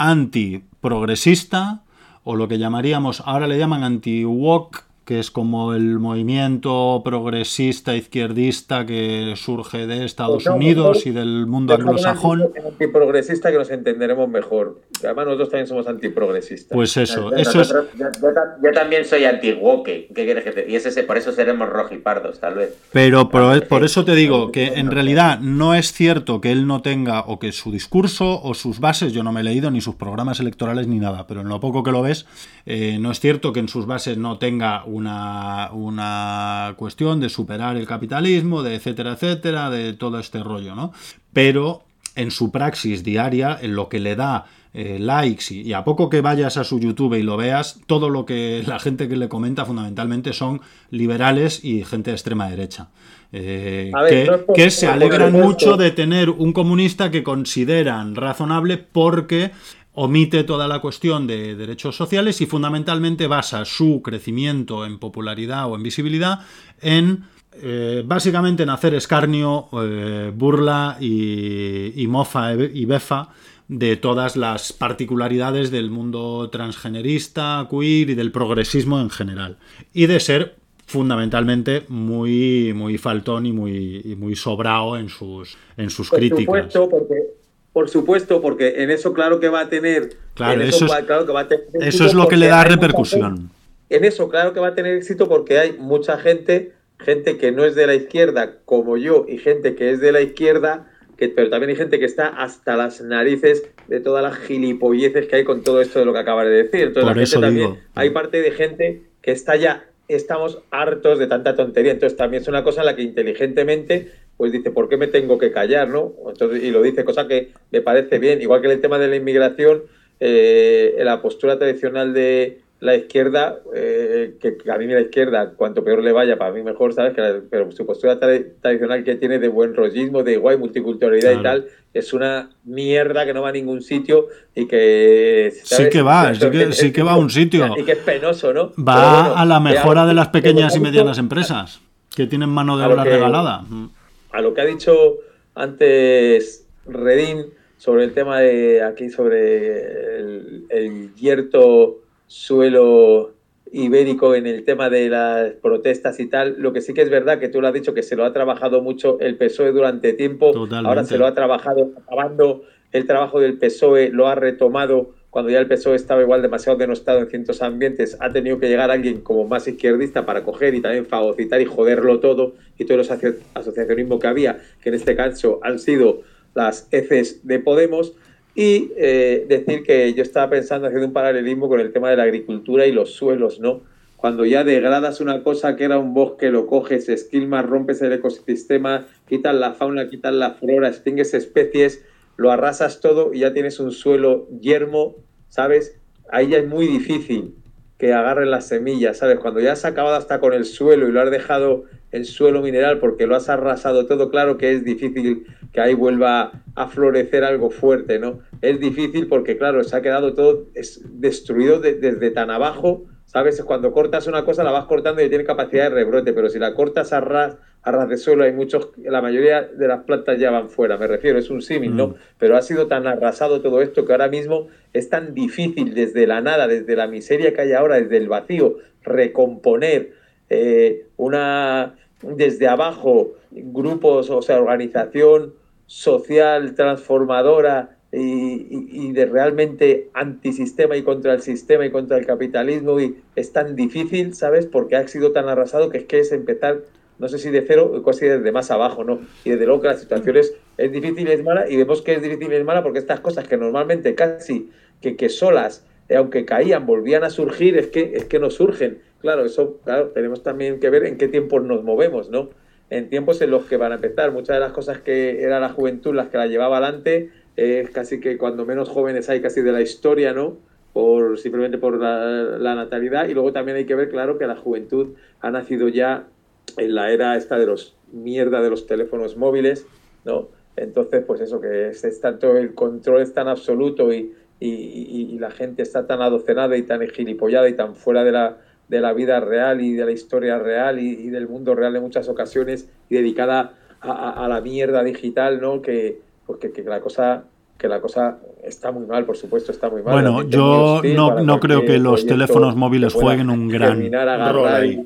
antiprogresista, o lo que llamaríamos, ahora le llaman anti-woke, que es como el movimiento progresista izquierdista que surge de Estados Pues no, Unidos mejor y del mundo dejar un anglosajón. anti- antiprogresista que nos entenderemos mejor. Además, nosotros también somos antiprogresistas. Pues eso, eso es... Nosotros, yo, yo ta- yo también soy anti-woke. ¿Qué quieres que te... Y ese, por eso seremos rojipardos, tal vez. Pero por, por eso te digo que en realidad no es cierto que él no tenga, o que su discurso o sus bases, yo no me he leído ni sus programas electorales ni nada, pero en lo poco que lo ves, eh, no es cierto que en sus bases no tenga una, una cuestión de superar el capitalismo, de etcétera, etcétera, de todo este rollo, ¿no? Pero en su praxis diaria, en lo que le da eh, likes, y, y a poco que vayas a su YouTube y lo veas, todo lo que la gente que le comenta fundamentalmente son liberales y gente de extrema derecha. Eh, A ver, que, no es por- que se por alegran supuesto. mucho de tener un comunista que consideran razonable porque omite toda la cuestión de derechos sociales y fundamentalmente basa su crecimiento en popularidad o en visibilidad en eh, básicamente en hacer escarnio, eh, burla y, y mofa y befa de todas las particularidades del mundo transgenerista, queer y del progresismo en general, y de ser fundamentalmente muy, muy faltón y muy, y muy sobrao en sus, en sus Por críticas. supuesto, porque, por supuesto, porque en eso claro que va a tener... Claro, en eso es- va- claro que va a tener Eso éxito, es lo que le porque da hay mucha repercusión. gente- En eso claro que va a tener éxito porque hay mucha gente, gente que no es de la izquierda como yo y gente que es de la izquierda, que, pero también hay gente que está hasta las narices de todas las gilipolleces que hay con todo esto de lo que acabas de decir. Entonces Por la eso gente también, digo. hay parte de gente que está ya, estamos hartos de tanta tontería. Entonces también es una cosa en la que inteligentemente pues dice, ¿por qué me tengo que callar, no? Entonces, y lo dice, cosa que me parece bien. Igual que en el tema de la inmigración, eh, la postura tradicional de la izquierda, eh, que, que a mí la izquierda, cuanto peor le vaya, para mí mejor, ¿sabes? Que la- pero su postura tra- tradicional que tiene de buen rollismo, de guay, multiculturalidad Claro. y tal, es una mierda que no va a ningún sitio y que... ¿sabes? Sí que va, sí que, Es- sí que va a un sitio. Y que es penoso, ¿no? Va Pero bueno, a la mejora eh, de las pero pequeñas y ha dicho- medianas empresas, que tienen mano de a lo obra que- regalada. a lo que ha dicho antes Redín sobre el tema de aquí, sobre el, el yerto suelo ibérico en el tema de las protestas y tal, lo que sí que es verdad que tú lo has dicho, que se lo ha trabajado mucho el P S O E durante tiempo. Totalmente. Ahora se lo ha trabajado, acabando el trabajo del P S O E, lo ha retomado cuando ya el P S O E estaba igual demasiado denostado en ciertos ambientes. Ha tenido que llegar alguien como más izquierdista para coger y también fagocitar y joderlo todo, y todo el asoci- asociacionismo que había, que en este caso han sido las heces de Podemos. Y eh, decir que yo estaba pensando, haciendo un paralelismo con el tema de la agricultura y los suelos, ¿no? Cuando ya degradas una cosa que era un bosque, lo coges, esquilmas, rompes el ecosistema, quitas la fauna, quitas la flora, extingues especies, lo arrasas todo y ya tienes un suelo yermo, ¿sabes? Ahí ya es muy difícil que agarren las semillas, ¿sabes? Cuando ya has acabado hasta con el suelo y lo has dejado en suelo mineral porque lo has arrasado todo, claro que es difícil que ahí vuelva a florecer algo fuerte, ¿no? Es difícil porque, claro, se ha quedado todo es destruido de, desde tan abajo, ¿sabes? Cuando cortas una cosa la vas cortando y tiene capacidad de rebrote, pero si la cortas a ras, a ras de suelo, hay muchos, la mayoría de las plantas ya van fuera, me refiero, es un símil, ¿no? Mm. Pero ha sido tan arrasado todo esto que ahora mismo es tan difícil desde la nada, desde la miseria que hay ahora, desde el vacío, recomponer eh, una desde abajo, grupos, o sea, organización social transformadora y, y, y de realmente antisistema y contra el sistema y contra el capitalismo, y es tan difícil, ¿sabes? Porque ha sido tan arrasado que es que es empezar, no sé si de cero o casi desde más abajo, ¿no? Y desde luego que la situación es, es difícil y es mala, y vemos que es difícil y es mala porque estas cosas que normalmente casi que, que solas, eh, aunque caían, volvían a surgir, es que, es que no surgen. Claro, eso, claro, tenemos también que ver en qué tiempos nos movemos, ¿no? En tiempos en los que van a empezar. Muchas de las cosas que era la juventud las que la llevaba adelante, es eh, casi que cuando menos jóvenes hay casi de la historia, ¿no? Por, simplemente por la, la natalidad. Y luego también hay que ver, claro, que la juventud ha nacido ya en la era esta de los mierda de los teléfonos móviles, ¿no? Entonces, pues eso, que es, es tanto, el control es tan absoluto y, y, y, y la gente está tan adocenada y tan gilipollada y tan fuera de la, de la vida real y de la historia real y, y del mundo real en muchas ocasiones, y dedicada a, a, a la mierda digital, ¿no? Que, pues que, que la cosa... que la cosa está muy mal, por supuesto, está muy mal. Bueno, yo no, no creo que los teléfonos móviles jueguen un gran rol ahí.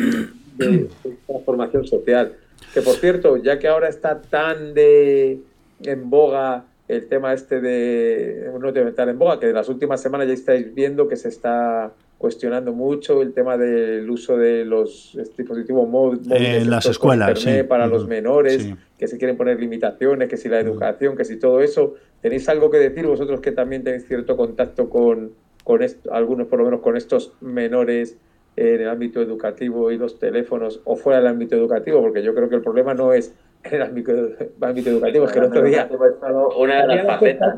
De, de transformación social. Que, por cierto, ya que ahora está tan de en boga el tema este de... No debe estar en boga, que de las últimas semanas ya estáis viendo que se está cuestionando mucho el tema del uso de los dispositivos móviles en las escuelas, internet, sí, para uh-huh. los menores, sí. Que se quieren poner limitaciones, que si la educación, uh-huh. que si todo eso. ¿Tenéis algo que decir vosotros que también tenéis cierto contacto con, con esto, algunos por lo menos con estos menores en el ámbito educativo y los teléfonos, o fuera del ámbito educativo? Porque yo creo que el problema no es en el ámbito, ámbito educativo, es que el otro día... Una de las facetas...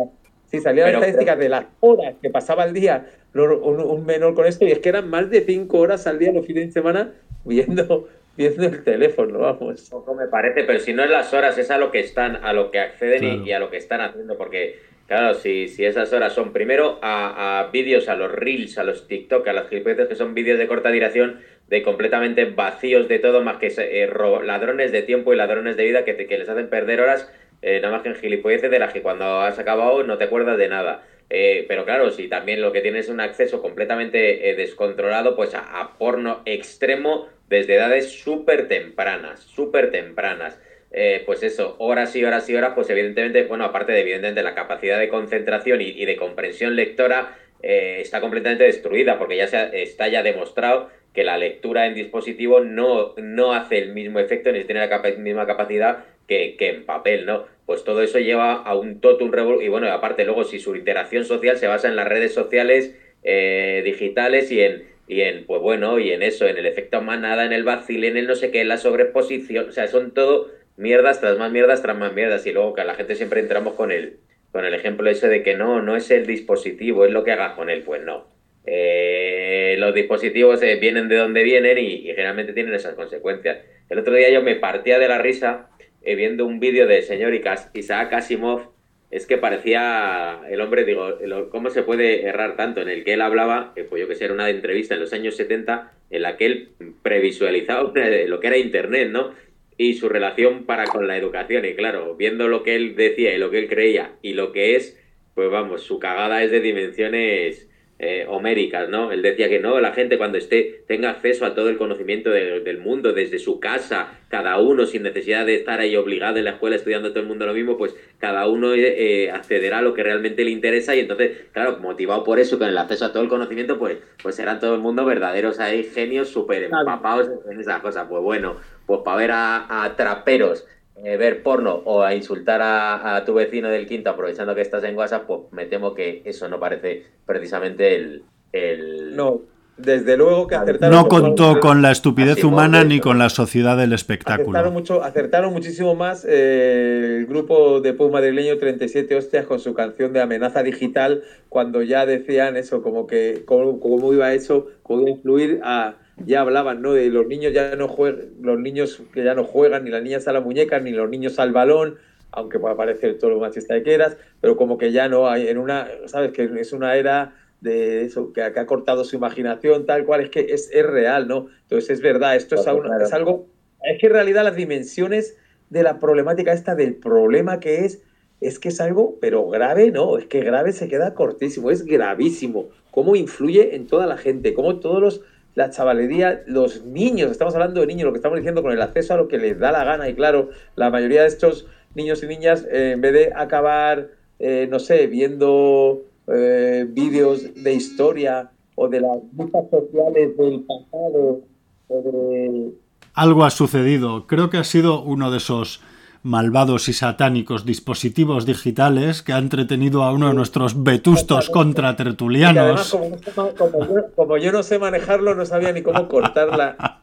Sí, salía la estadística de las horas que pasaba al día un, un menor con esto, y es que eran más de cinco horas al día los fines de semana viendo, viendo el teléfono, vamos. Poco me parece, pero si no es las horas, es a lo que están, a lo que acceden claro. y, y a lo que están haciendo, porque claro, si, si esas horas son primero a, a vídeos, a los reels, a los TikTok, a las gilipolleces que son vídeos de corta duración, de completamente vacíos de todo, más que eh, ro- ladrones de tiempo y ladrones de vida que, te, que les hacen perder horas, eh, nada más que en gilipolleces de las que cuando has acabado no te acuerdas de nada. Eh, pero claro, si también lo que tienes es un acceso completamente eh, descontrolado, pues a, a porno extremo desde edades súper tempranas, súper tempranas. Eh, pues eso, horas y horas y horas, pues evidentemente, bueno, aparte de evidentemente la capacidad de concentración y, y de comprensión lectora, eh, está completamente destruida, porque ya se ha, está ya demostrado que la lectura en dispositivo no, no hace el mismo efecto ni tiene la capa- misma capacidad que, que en papel, ¿no? Pues todo eso lleva a un totum revolutum, y bueno, aparte luego si su interacción social se basa en las redes sociales eh, digitales y en, y en, pues bueno, y en eso, en el efecto manada, en el vacile, en el no sé qué, en la sobreexposición, o sea, son todo mierdas tras más mierdas tras más mierdas, y luego que a la gente siempre entramos con el, con el ejemplo ese de que no, no es el dispositivo, es lo que hagas con él, pues no. Eh, los dispositivos eh, vienen de donde vienen y, y generalmente tienen esas consecuencias. El otro día yo me partía de la risa eh, viendo un vídeo del señor Isaac Asimov. Es que parecía el hombre, digo, ¿cómo se puede errar tanto? En el que él hablaba, eh, pues yo que sé, era una entrevista en los años setenta en la que él previsualizaba lo que era Internet, ¿no? Y su relación para con la educación. Y claro, viendo lo que él decía y lo que él creía y lo que es, pues vamos, su cagada es de dimensiones eh, homéricas, ¿no? Él decía que no, la gente cuando esté tenga acceso a todo el conocimiento de, del mundo desde su casa, cada uno sin necesidad de estar ahí obligado en la escuela estudiando todo el mundo lo mismo, pues cada uno eh, accederá a lo que realmente le interesa, y entonces, claro, motivado por eso, con el acceso a todo el conocimiento, pues, pues serán todo el mundo verdaderos ahí genios súper empapados en esas cosas. Pues bueno, pues para ver a, a traperos eh, ver porno o a insultar a, a tu vecino del quinto aprovechando que estás en WhatsApp, pues me temo que eso no parece precisamente el... el... No, desde luego que acertaron... No contó con la estupidez humana ni con la sociedad del espectáculo. Acertaron, mucho, acertaron muchísimo más eh, el grupo de pop madrileño treinta y siete Hostias con su canción de Amenaza Digital, cuando ya decían eso, como que cómo, cómo iba eso, cómo iba a influir a... Ya hablaban, ¿no? De los niños ya no juegan, los niños que ya no juegan, ni las niñas a la muñeca, ni los niños al balón, aunque pueda parecer todo lo machista que quieras, pero como que ya no hay, en una, ¿sabes? Que es una era de eso, que, que ha cortado su imaginación, tal cual, es que es, es real, ¿no? Entonces es verdad, esto es, claro, aún, claro. es algo, es que en realidad las dimensiones de la problemática esta, del problema que es, es que es algo, pero grave, ¿no? Es que grave se queda cortísimo, es gravísimo. Cómo influye en toda la gente, cómo todos los la chavalería, los niños, estamos hablando de niños, lo que estamos diciendo con el acceso a lo que les da la gana, y claro, la mayoría de estos niños y niñas, eh, en vez de acabar, eh, no sé, viendo eh, vídeos de historia o de las luchas sociales del pasado, o de... Algo ha sucedido. Creo que ha sido uno de esos malvados y satánicos dispositivos digitales que ha entretenido a uno de nuestros vetustos contratertulianos. Como, no, como, yo, como yo no sé manejarlo, no sabía ni cómo cortar la,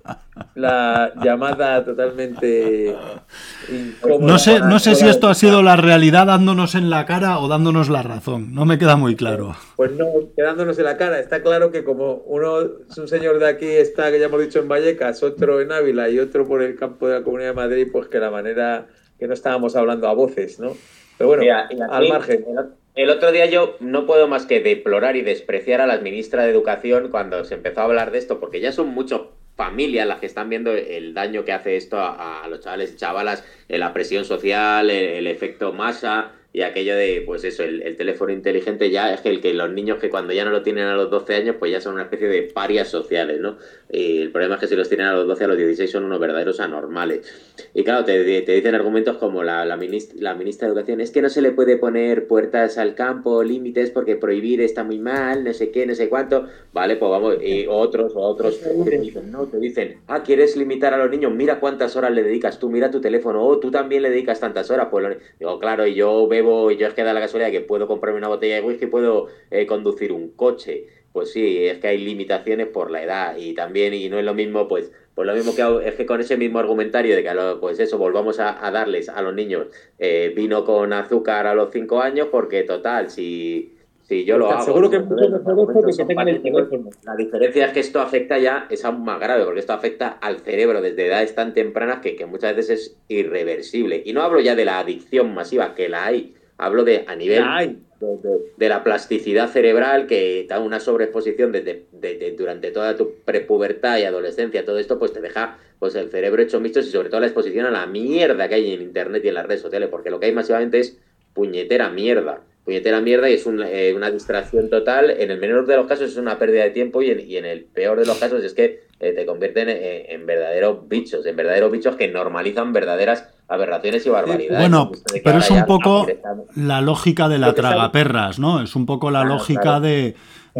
la llamada totalmente incómoda. No sé, no sé si esto ha sido la realidad dándonos en la cara o dándonos la razón. No me queda muy claro. Pues no, quedándonos en la cara. Está claro que como uno es un señor de aquí, está, que ya hemos dicho, en Vallecas, otro en Ávila y otro por el campo de la Comunidad de Madrid, pues que la manera... que no estábamos hablando a voces, ¿no? Pero bueno, Mira, al margen. El otro día yo no puedo más que deplorar y despreciar a la ministra de Educación cuando se empezó a hablar de esto, porque ya son muchas familias las que están viendo el daño que hace esto a, a los chavales y chavalas, la presión social, el, el efecto masa y aquello de, pues eso, el, el teléfono inteligente ya es que el que los niños que cuando ya no lo tienen a los doce años, pues ya son una especie de parias sociales, ¿no? Y el problema es que si los tienen a los doce, a los dieciséis son unos verdaderos anormales. Y claro, te, te dicen argumentos como la, la, ministra, la ministra de Educación, es que no se le puede poner puertas al campo, límites, porque prohibir está muy mal, no sé qué, no sé cuánto. Vale, pues vamos, y otros o otros te dicen, no, te dicen, ah, ¿quieres limitar a los niños? Mira cuántas horas le dedicas tú, mira tu teléfono, oh, tú también le dedicas tantas horas. Pues lo... digo, claro, y yo bebo, y yo es que da la casualidad que puedo comprarme una botella de whisky, puedo eh, conducir un coche. Pues sí, es que hay limitaciones por la edad, y también, y no es lo mismo, pues, pues lo mismo que hago, es que con ese mismo argumentario de que, a lo, pues eso, volvamos a, a darles a los niños eh, vino con azúcar a los cinco años, porque total, si... Sí, yo lo hago. Seguro que mucho mejor eso que que tengan el teléfono. La diferencia es que esto afecta ya, es aún más grave, porque esto afecta al cerebro desde edades tan tempranas que, que muchas veces es irreversible. Y no hablo ya de la adicción masiva, que la hay, hablo de a nivel de, de, de la plasticidad cerebral, que da una sobreexposición desde, de, de, durante toda tu prepubertad y adolescencia, todo esto pues te deja pues el cerebro hecho mixtos, y sobre todo la exposición a la mierda que hay en internet y en las redes sociales, porque lo que hay masivamente es puñetera mierda. puñetera mierda y es un, eh, una distracción total. En el menor de los casos es una pérdida de tiempo, y en, y en el peor de los casos es que eh, te convierten en, en verdaderos bichos, en verdaderos bichos que normalizan verdaderas aberraciones y barbaridades. Bueno, pero es un poco la lógica de la tragaperras, ¿no? Es un poco la claro, lógica claro. de...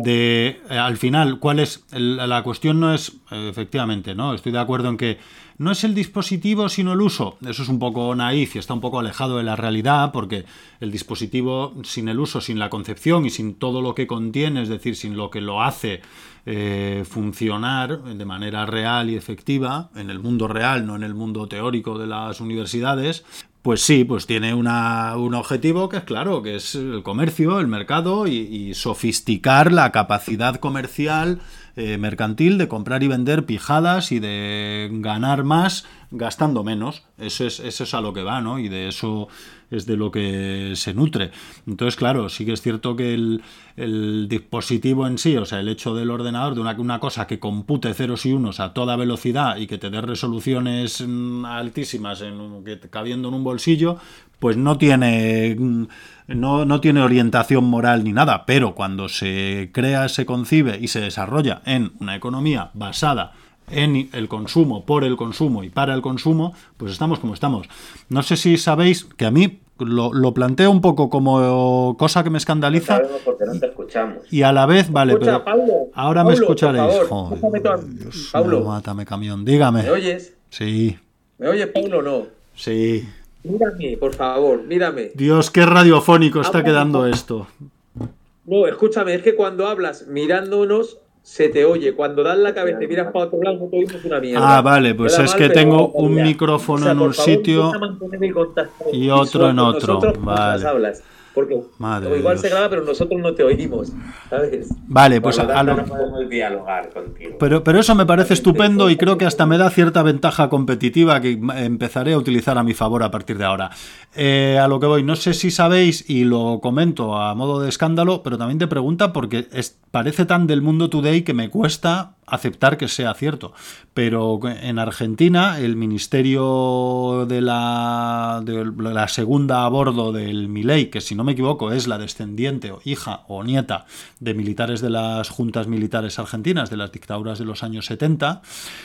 de eh, al final, ¿cuál es? El, la cuestión no es, eh, efectivamente, ¿no? Estoy de acuerdo en que no es el dispositivo sino el uso. Eso es un poco naif y está un poco alejado de la realidad, porque el dispositivo sin el uso, sin la concepción y sin todo lo que contiene, es decir, sin lo que lo hace eh, funcionar de manera real y efectiva en el mundo real, no en el mundo teórico de las universidades, pues sí, pues tiene una, un objetivo que es claro, que es el comercio, el mercado y, y sofisticar la capacidad comercial eh, mercantil de comprar y vender pijadas y de ganar más gastando menos. Eso es, eso es a lo que va, ¿no? Y de eso es de lo que se nutre. Entonces, claro, sí que es cierto que el, el dispositivo en sí, o sea, el hecho del ordenador, de una, una cosa que compute ceros y unos a toda velocidad y que te dé resoluciones altísimas en, que, cabiendo en un bolsillo, pues no tiene, no, no tiene orientación moral ni nada, pero cuando se crea, se concibe y se desarrolla en una economía basada en el consumo, por el consumo y para el consumo, pues estamos como estamos. No sé si sabéis que a mí lo, lo planteo un poco como cosa que me escandaliza. No sabemos porque no te escuchamos. Y a la vez, vale, Escucha, pero Paulo, ahora Paulo, me escucharéis. Favor, Joder, Dios, Paulo, no, mátame, camión. Dígame. ¿Me oyes? Sí. ¿Me oyes, Paulo, o no? Sí. Mírame, por favor, mírame. Dios, qué radiofónico está Habla, quedando esto. No, escúchame, es que cuando hablas mirándonos se te oye. Cuando das la cabeza y miras para otro lado no te oímos una mierda. Ah, vale, pues es que tengo un micrófono o sea, en un favor, sitio y otro en otro. Vale. Hablas, porque Madre igual Dios. se graba, pero nosotros no te oímos, ¿sabes? Vale, pues Por lo a tanto, lo... no podemos dialogar contigo. Pero, pero eso me parece estupendo y creo que hasta me da cierta ventaja competitiva que empezaré a utilizar a mi favor a partir de ahora. Eh, a lo que voy, no sé si sabéis, y lo comento a modo de escándalo, pero también te pregunta porque es, parece tan del Mundo Today que me cuesta aceptar que sea cierto. Pero en Argentina el ministerio de la, de la segunda a bordo del Milei, que si no me equivoco es la descendiente o hija o nieta de militares de las juntas militares argentinas, de las dictaduras de los años setenta,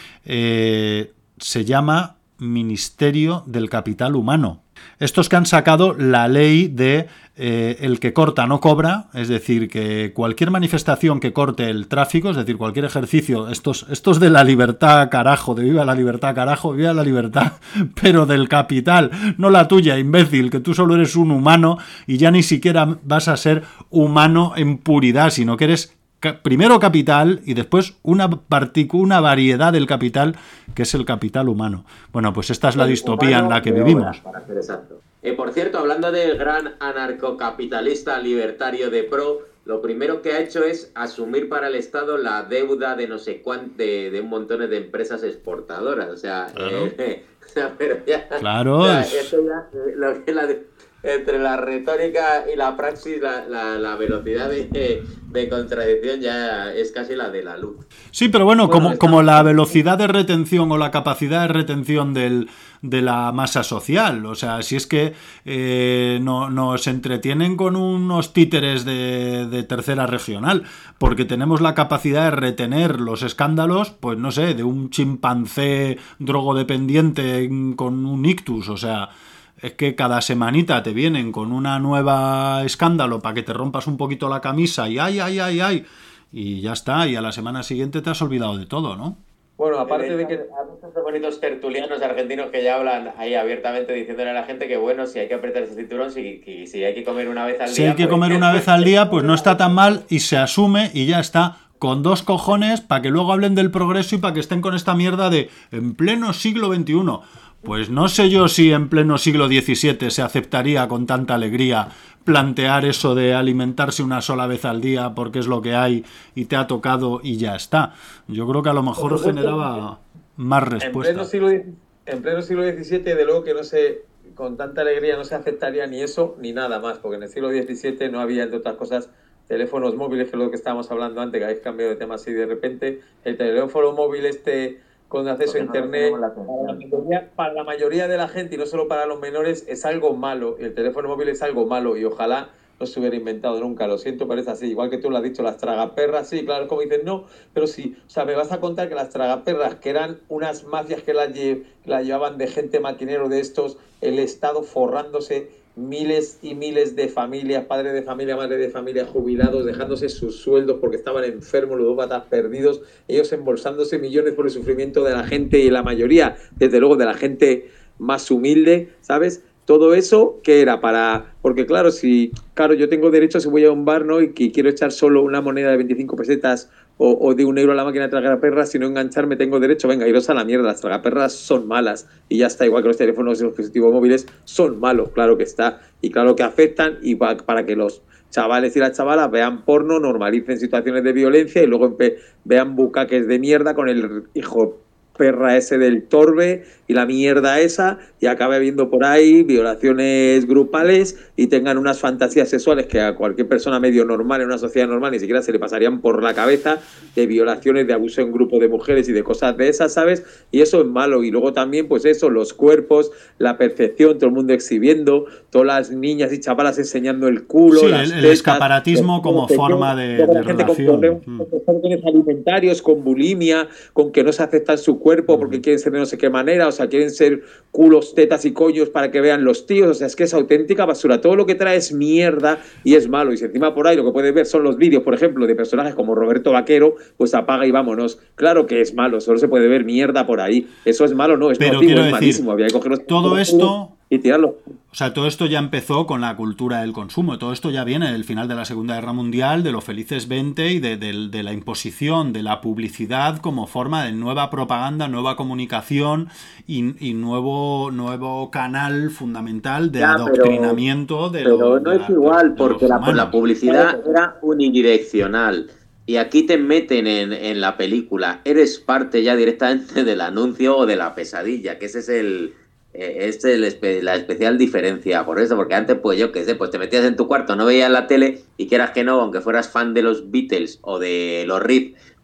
eh, se llama Ministerio del Capital Humano. Estos que han sacado la ley de eh, el que corta no cobra, es decir, que cualquier manifestación que corte el tráfico, es decir, cualquier ejercicio, estos, estos de la libertad, carajo, de viva la libertad, carajo, viva la libertad, pero del capital, no la tuya, imbécil, que tú solo eres un humano y ya ni siquiera vas a ser humano en puridad, sino que eres primero capital y después una, particu- una variedad del capital que es el capital humano. Bueno, pues esta es la el distopía en la que vivimos. Para ser exacto. Eh, por cierto, hablando del gran anarcocapitalista libertario de Pro, lo primero que ha hecho es asumir para el Estado la deuda de no sé cuánto, de, de un montón de empresas exportadoras. O sea, claro. eh, pero ya, claro. Ya, eso ya, eh, lo que la de... entre la retórica y la praxis, la, la, la velocidad de, de contradicción ya es casi la de la luz. Sí, pero bueno, bueno como, está... como la velocidad de retención o la capacidad de retención del, de la masa social. O sea, si es que eh, no, nos entretienen con unos títeres de, de tercera regional, porque tenemos la capacidad de retener los escándalos, pues no sé, de un chimpancé drogodependiente con un ictus, o sea... Es que cada semanita te vienen con una nueva escándalo para que te rompas un poquito la camisa y ay, ay, ay, ay, y ya está, y a la semana siguiente te has olvidado de todo, ¿no? Bueno, aparte de que hay muchos bonitos tertulianos argentinos que ya hablan ahí abiertamente diciéndole a la gente que bueno, si hay que apretar ese cinturón, si, si, si hay que comer una vez al día... Si hay que pues, comer una vez al día, pues no está tan mal y se asume y ya está. Con dos cojones para que luego hablen del progreso y para que estén con esta mierda de en pleno siglo veintiuno. Pues no sé yo si en pleno siglo diecisiete se aceptaría con tanta alegría plantear eso de alimentarse una sola vez al día porque es lo que hay y te ha tocado y ya está. Yo creo que a lo mejor generaba más respuesta. En pleno siglo, en pleno siglo diecisiete, de luego que no se, con tanta alegría no se aceptaría ni eso ni nada más, porque en el siglo diecisiete no había, entre otras cosas, teléfonos móviles, que es lo que estábamos hablando antes, que habéis cambiado de tema así de repente. El teléfono móvil este... con acceso a internet, no para, la mayoría, para la mayoría de la gente y no solo para los menores es algo malo, el teléfono móvil es algo malo y ojalá no se hubiera inventado nunca, lo siento, parece así, igual que tú lo has dicho, las tragaperras, sí, claro, como dicen, no, pero sí, o sea, me vas a contar que las tragaperras, que eran unas mafias que las, lle- las llevaban de gente maquinero de estos, el Estado forrándose miles y miles de familias, padres de familia, madres de familia, jubilados, dejándose sus sueldos porque estaban enfermos, ludópatas, perdidos, ellos embolsándose millones por el sufrimiento de la gente y la mayoría, desde luego, de la gente más humilde, ¿sabes? Todo eso, ¿qué era? Para... Porque claro, si claro, yo tengo derecho, si voy a un bar, ¿no? Y que quiero echar solo una moneda de veinticinco pesetas o, o de un euro a la máquina de tragaperras, si no engancharme tengo derecho, venga, iros a la mierda, las tragaperras son malas y ya está, igual que los teléfonos y los dispositivos móviles son malos, claro que está, y claro que afectan y pa- para que los chavales y las chavalas vean porno, normalicen situaciones de violencia y luego empe- vean bucaques de mierda con el hijo perra ese del Torbe y la mierda esa y acabe viendo por ahí violaciones grupales y tengan unas fantasías sexuales que a cualquier persona medio normal en una sociedad normal ni siquiera se le pasarían por la cabeza, de violaciones, de abuso en grupo de mujeres y de cosas de esas, ¿sabes? Y eso es malo. Y luego también, pues eso, los cuerpos, la percepción, todo el mundo exhibiendo, todas las niñas y chavalas enseñando el culo, sí, las el, el tetas, escaparatismo como forma de, de la gente relación. Con problemas, con problemas alimentarios, con bulimia, con que no se aceptan su cuerpo porque quieren ser de no sé qué manera, o sea, quieren ser culos, tetas y coños para que vean los tíos, o sea, es que es auténtica basura, todo lo que trae es mierda y es malo, y si encima por ahí lo que puedes ver son los vídeos, por ejemplo, de personajes como Roberto Vaquero, pues apaga y vámonos, claro que es malo, solo se puede ver mierda por ahí, eso es malo, no, es Pero nocivo, es decir, malísimo, había que cogerlos todo esto... y tirarlo. O sea, todo esto ya empezó con la cultura del consumo. Todo esto ya viene del final de la Segunda Guerra Mundial, de los felices veinte y de, de, de la imposición de la publicidad como forma de nueva propaganda, nueva comunicación y, y nuevo, nuevo canal fundamental de ya, adoctrinamiento pero, de Pero lo, no de es la, igual, de, porque de la, la publicidad era unidireccional. Y aquí te meten en, en la película, eres parte ya directamente del anuncio o de la pesadilla, que ese es el... Es el, la especial diferencia por eso, porque antes pues yo qué sé, pues te metías en tu cuarto, no veías la tele y quieras que no, aunque fueras fan de los Beatles o de los Riff,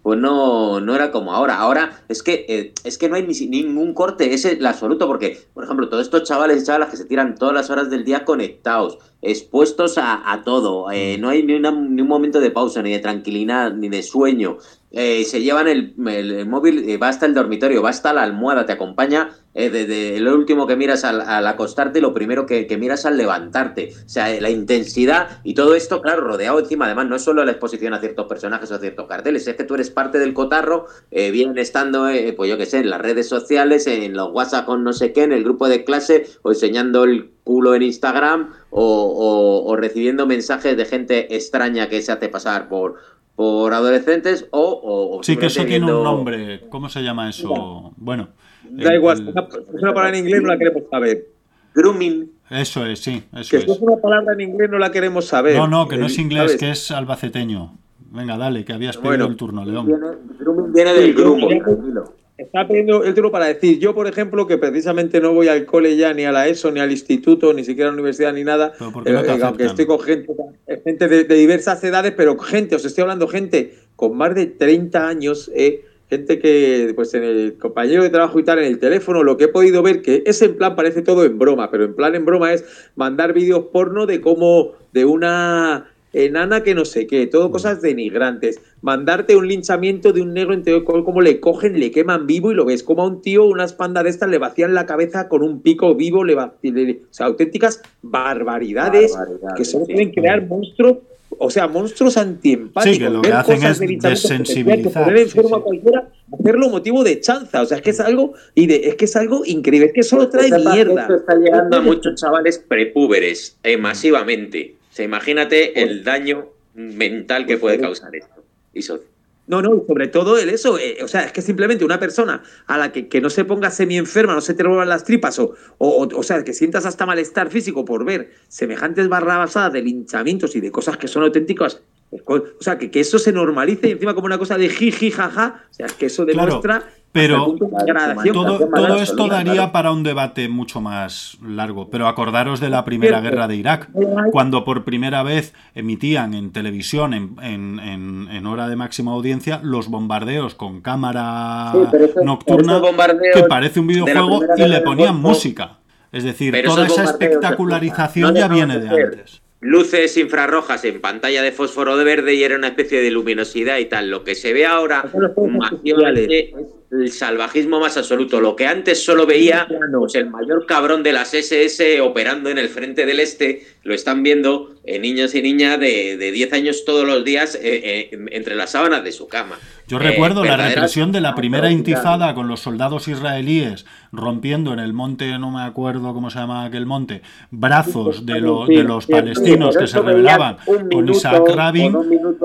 pues no, no era como ahora. Ahora es que eh, es que no hay ni, ningún corte, es el absoluto, porque, por ejemplo, todos estos chavales y chavalas que se tiran todas las horas del día conectados, expuestos a, a todo, eh, no hay ni, una, ni un momento de pausa, ni de tranquilidad, ni de sueño. Eh, se llevan el, el, el móvil, eh, va hasta el dormitorio, va hasta la almohada, te acompaña eh, desde lo último que miras al, al acostarte y lo primero que, que miras al levantarte. O sea, eh, la intensidad y todo esto, claro, rodeado encima, además, no es solo la exposición a ciertos personajes o a ciertos carteles, es que tú eres parte del cotarro, eh, bien estando, eh, pues yo qué sé, en las redes sociales, en los WhatsApp con no sé qué, en el grupo de clase, o enseñando el culo en Instagram, o, o, o recibiendo mensajes de gente extraña que se hace pasar por por adolescentes o... o, o sí, que eso viendo... tiene un nombre. ¿Cómo se llama eso? Bueno... Da el, igual, el... es una palabra en inglés, no la queremos saber. Grooming. Eso es, sí, eso que es. si es una palabra en inglés no la queremos saber. No, no, que no es inglés, ¿sabes? que es albaceteño. Venga, dale, que habías pedido bueno, el turno, León. Viene, grooming viene del grumo, tranquilo. Está pidiendo el turno para decir, yo por ejemplo, que precisamente no voy al cole ya, ni a la ESO, ni al instituto, ni siquiera a la universidad, ni nada, ¿Pero por qué no te eh, aunque estoy con gente, gente de, de diversas edades, pero gente, os estoy hablando gente con más de treinta años, eh, gente que, pues en el compañero de trabajo y tal, en el teléfono, lo que he podido ver, que ese en plan parece todo en broma, pero en plan en broma es mandar vídeos porno de cómo, de una... enana que no sé qué, todo cosas denigrantes, mandarte un linchamiento de un negro entre cómo le cogen, le queman vivo y lo ves, como a un tío unas pandas de estas le vacían la cabeza con un pico vivo, le vacían, o sea, auténticas barbaridades, barbaridades que solo sí. pueden crear monstruos, o sea, monstruos antiempáticos. Sí, que lo que hacen es desensibilizar. Poner en sí, forma sí. cualquiera, hacerlo motivo de chanza, o sea, es que es algo, y de, es que es algo increíble, es que solo trae pues mierda. Esto está llegando a muchos chavales prepúberes, eh, masivamente. O sea, imagínate el daño mental que puede causar esto. Y so- No, no, sobre todo el eso, eh, o sea, es que simplemente una persona a la que, que no se ponga semi-enferma, no se te revuelvan las tripas, o, o, o sea, que sientas hasta malestar físico por ver semejantes barrabasadas de linchamientos y de cosas que son auténticas, o sea, que, que eso se normalice y encima como una cosa de jiji, jaja, o sea, es que eso demuestra... Claro. Pero de todo, todo esto daría para un debate mucho más largo. Pero acordaros de la Primera Guerra de Irak, cuando por primera vez emitían en televisión, en, en, en, en hora de máxima audiencia, los bombardeos con cámara sí, eso, nocturna, que parece un videojuego, y le ponían música. Es decir, pero toda esa espectacularización no ya viene de antes. Luces infrarrojas en pantalla de fósforo de verde y era una especie de luminosidad y tal. Lo que se ve ahora masivamente es el salvajismo más absoluto. Lo que antes solo veía pues, el mayor cabrón de las ese ese operando en el frente del este, lo están viendo eh, niños y niñas de, de diez años todos los días eh, eh, entre las sábanas de su cama. Yo recuerdo eh, la represión de la primera intifada con los soldados israelíes rompiendo en el monte, no me acuerdo cómo se llama aquel monte, brazos de, lo, de los palestinos que se rebelaban con Isaac Rabin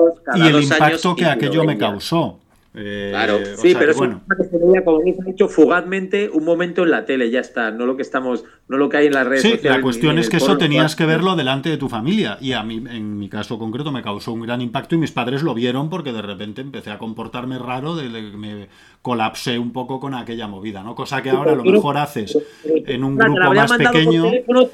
y el impacto que aquello me causó. Eh, claro, sí, sea, pero que, bueno. es que se veía, como habéis dicho, fugazmente un momento en la tele, ya está, no lo que estamos, no lo que hay en las redes sí, sociales. La cuestión es que eso porno, tenías que verlo delante de tu familia, y a mí, en mi caso concreto, me causó un gran impacto y mis padres lo vieron porque de repente empecé a comportarme raro, de, de, me colapsé un poco con aquella movida, ¿no? Cosa que ahora a lo mejor haces en un grupo más pequeño.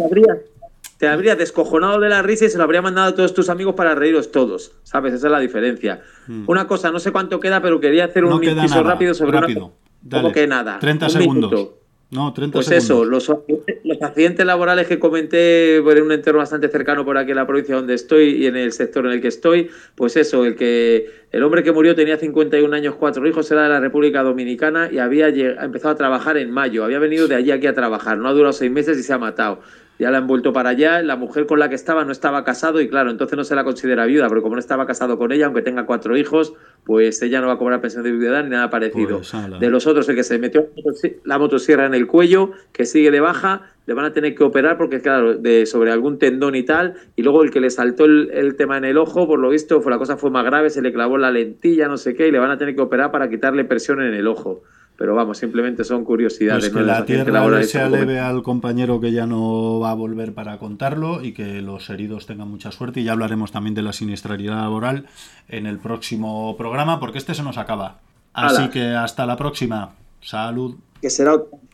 Te habría descojonado de la risa y se lo habría mandado a todos tus amigos para reíros todos, ¿sabes? Esa es la diferencia. Mm. Una cosa, no sé cuánto queda, pero quería hacer un no inciso rápido sobre rápido. una... Dale. ¿Cómo que nada? treinta un segundos. Minuto. No, treinta pues segundos. eso, los, los accidentes laborales que comenté por un entorno bastante cercano por aquí en la provincia donde estoy y en el sector en el que estoy, pues eso, el que el hombre que murió tenía cincuenta y un años, cuatro hijos, era de la República Dominicana y había llegado, empezado a trabajar en mayo, había venido de allí aquí a trabajar, no ha durado seis meses y se ha matado. Ya la han vuelto para allá, la mujer con la que estaba no estaba casado y claro, entonces no se la considera viuda, porque como no estaba casado con ella, aunque tenga cuatro hijos, pues ella no va a cobrar pensión de viudedad ni nada parecido. Pues, de los otros, el que se metió la motosierra en el cuello, que sigue de baja, le van a tener que operar porque, claro, de, sobre algún tendón y tal, y luego el que le saltó el, el tema en el ojo, por lo visto, fue, la cosa fue más grave, se le clavó la lentilla, no sé qué, y le van a tener que operar para quitarle presión en el ojo. Pero vamos, simplemente son curiosidades. Pues que ¿no? la tierra le sea leve al compañero que ya no va a volver para contarlo y que los heridos tengan mucha suerte. Y ya hablaremos también de la siniestralidad laboral en el próximo programa, porque este se nos acaba. Así Ala. que hasta la próxima. Salud. Que será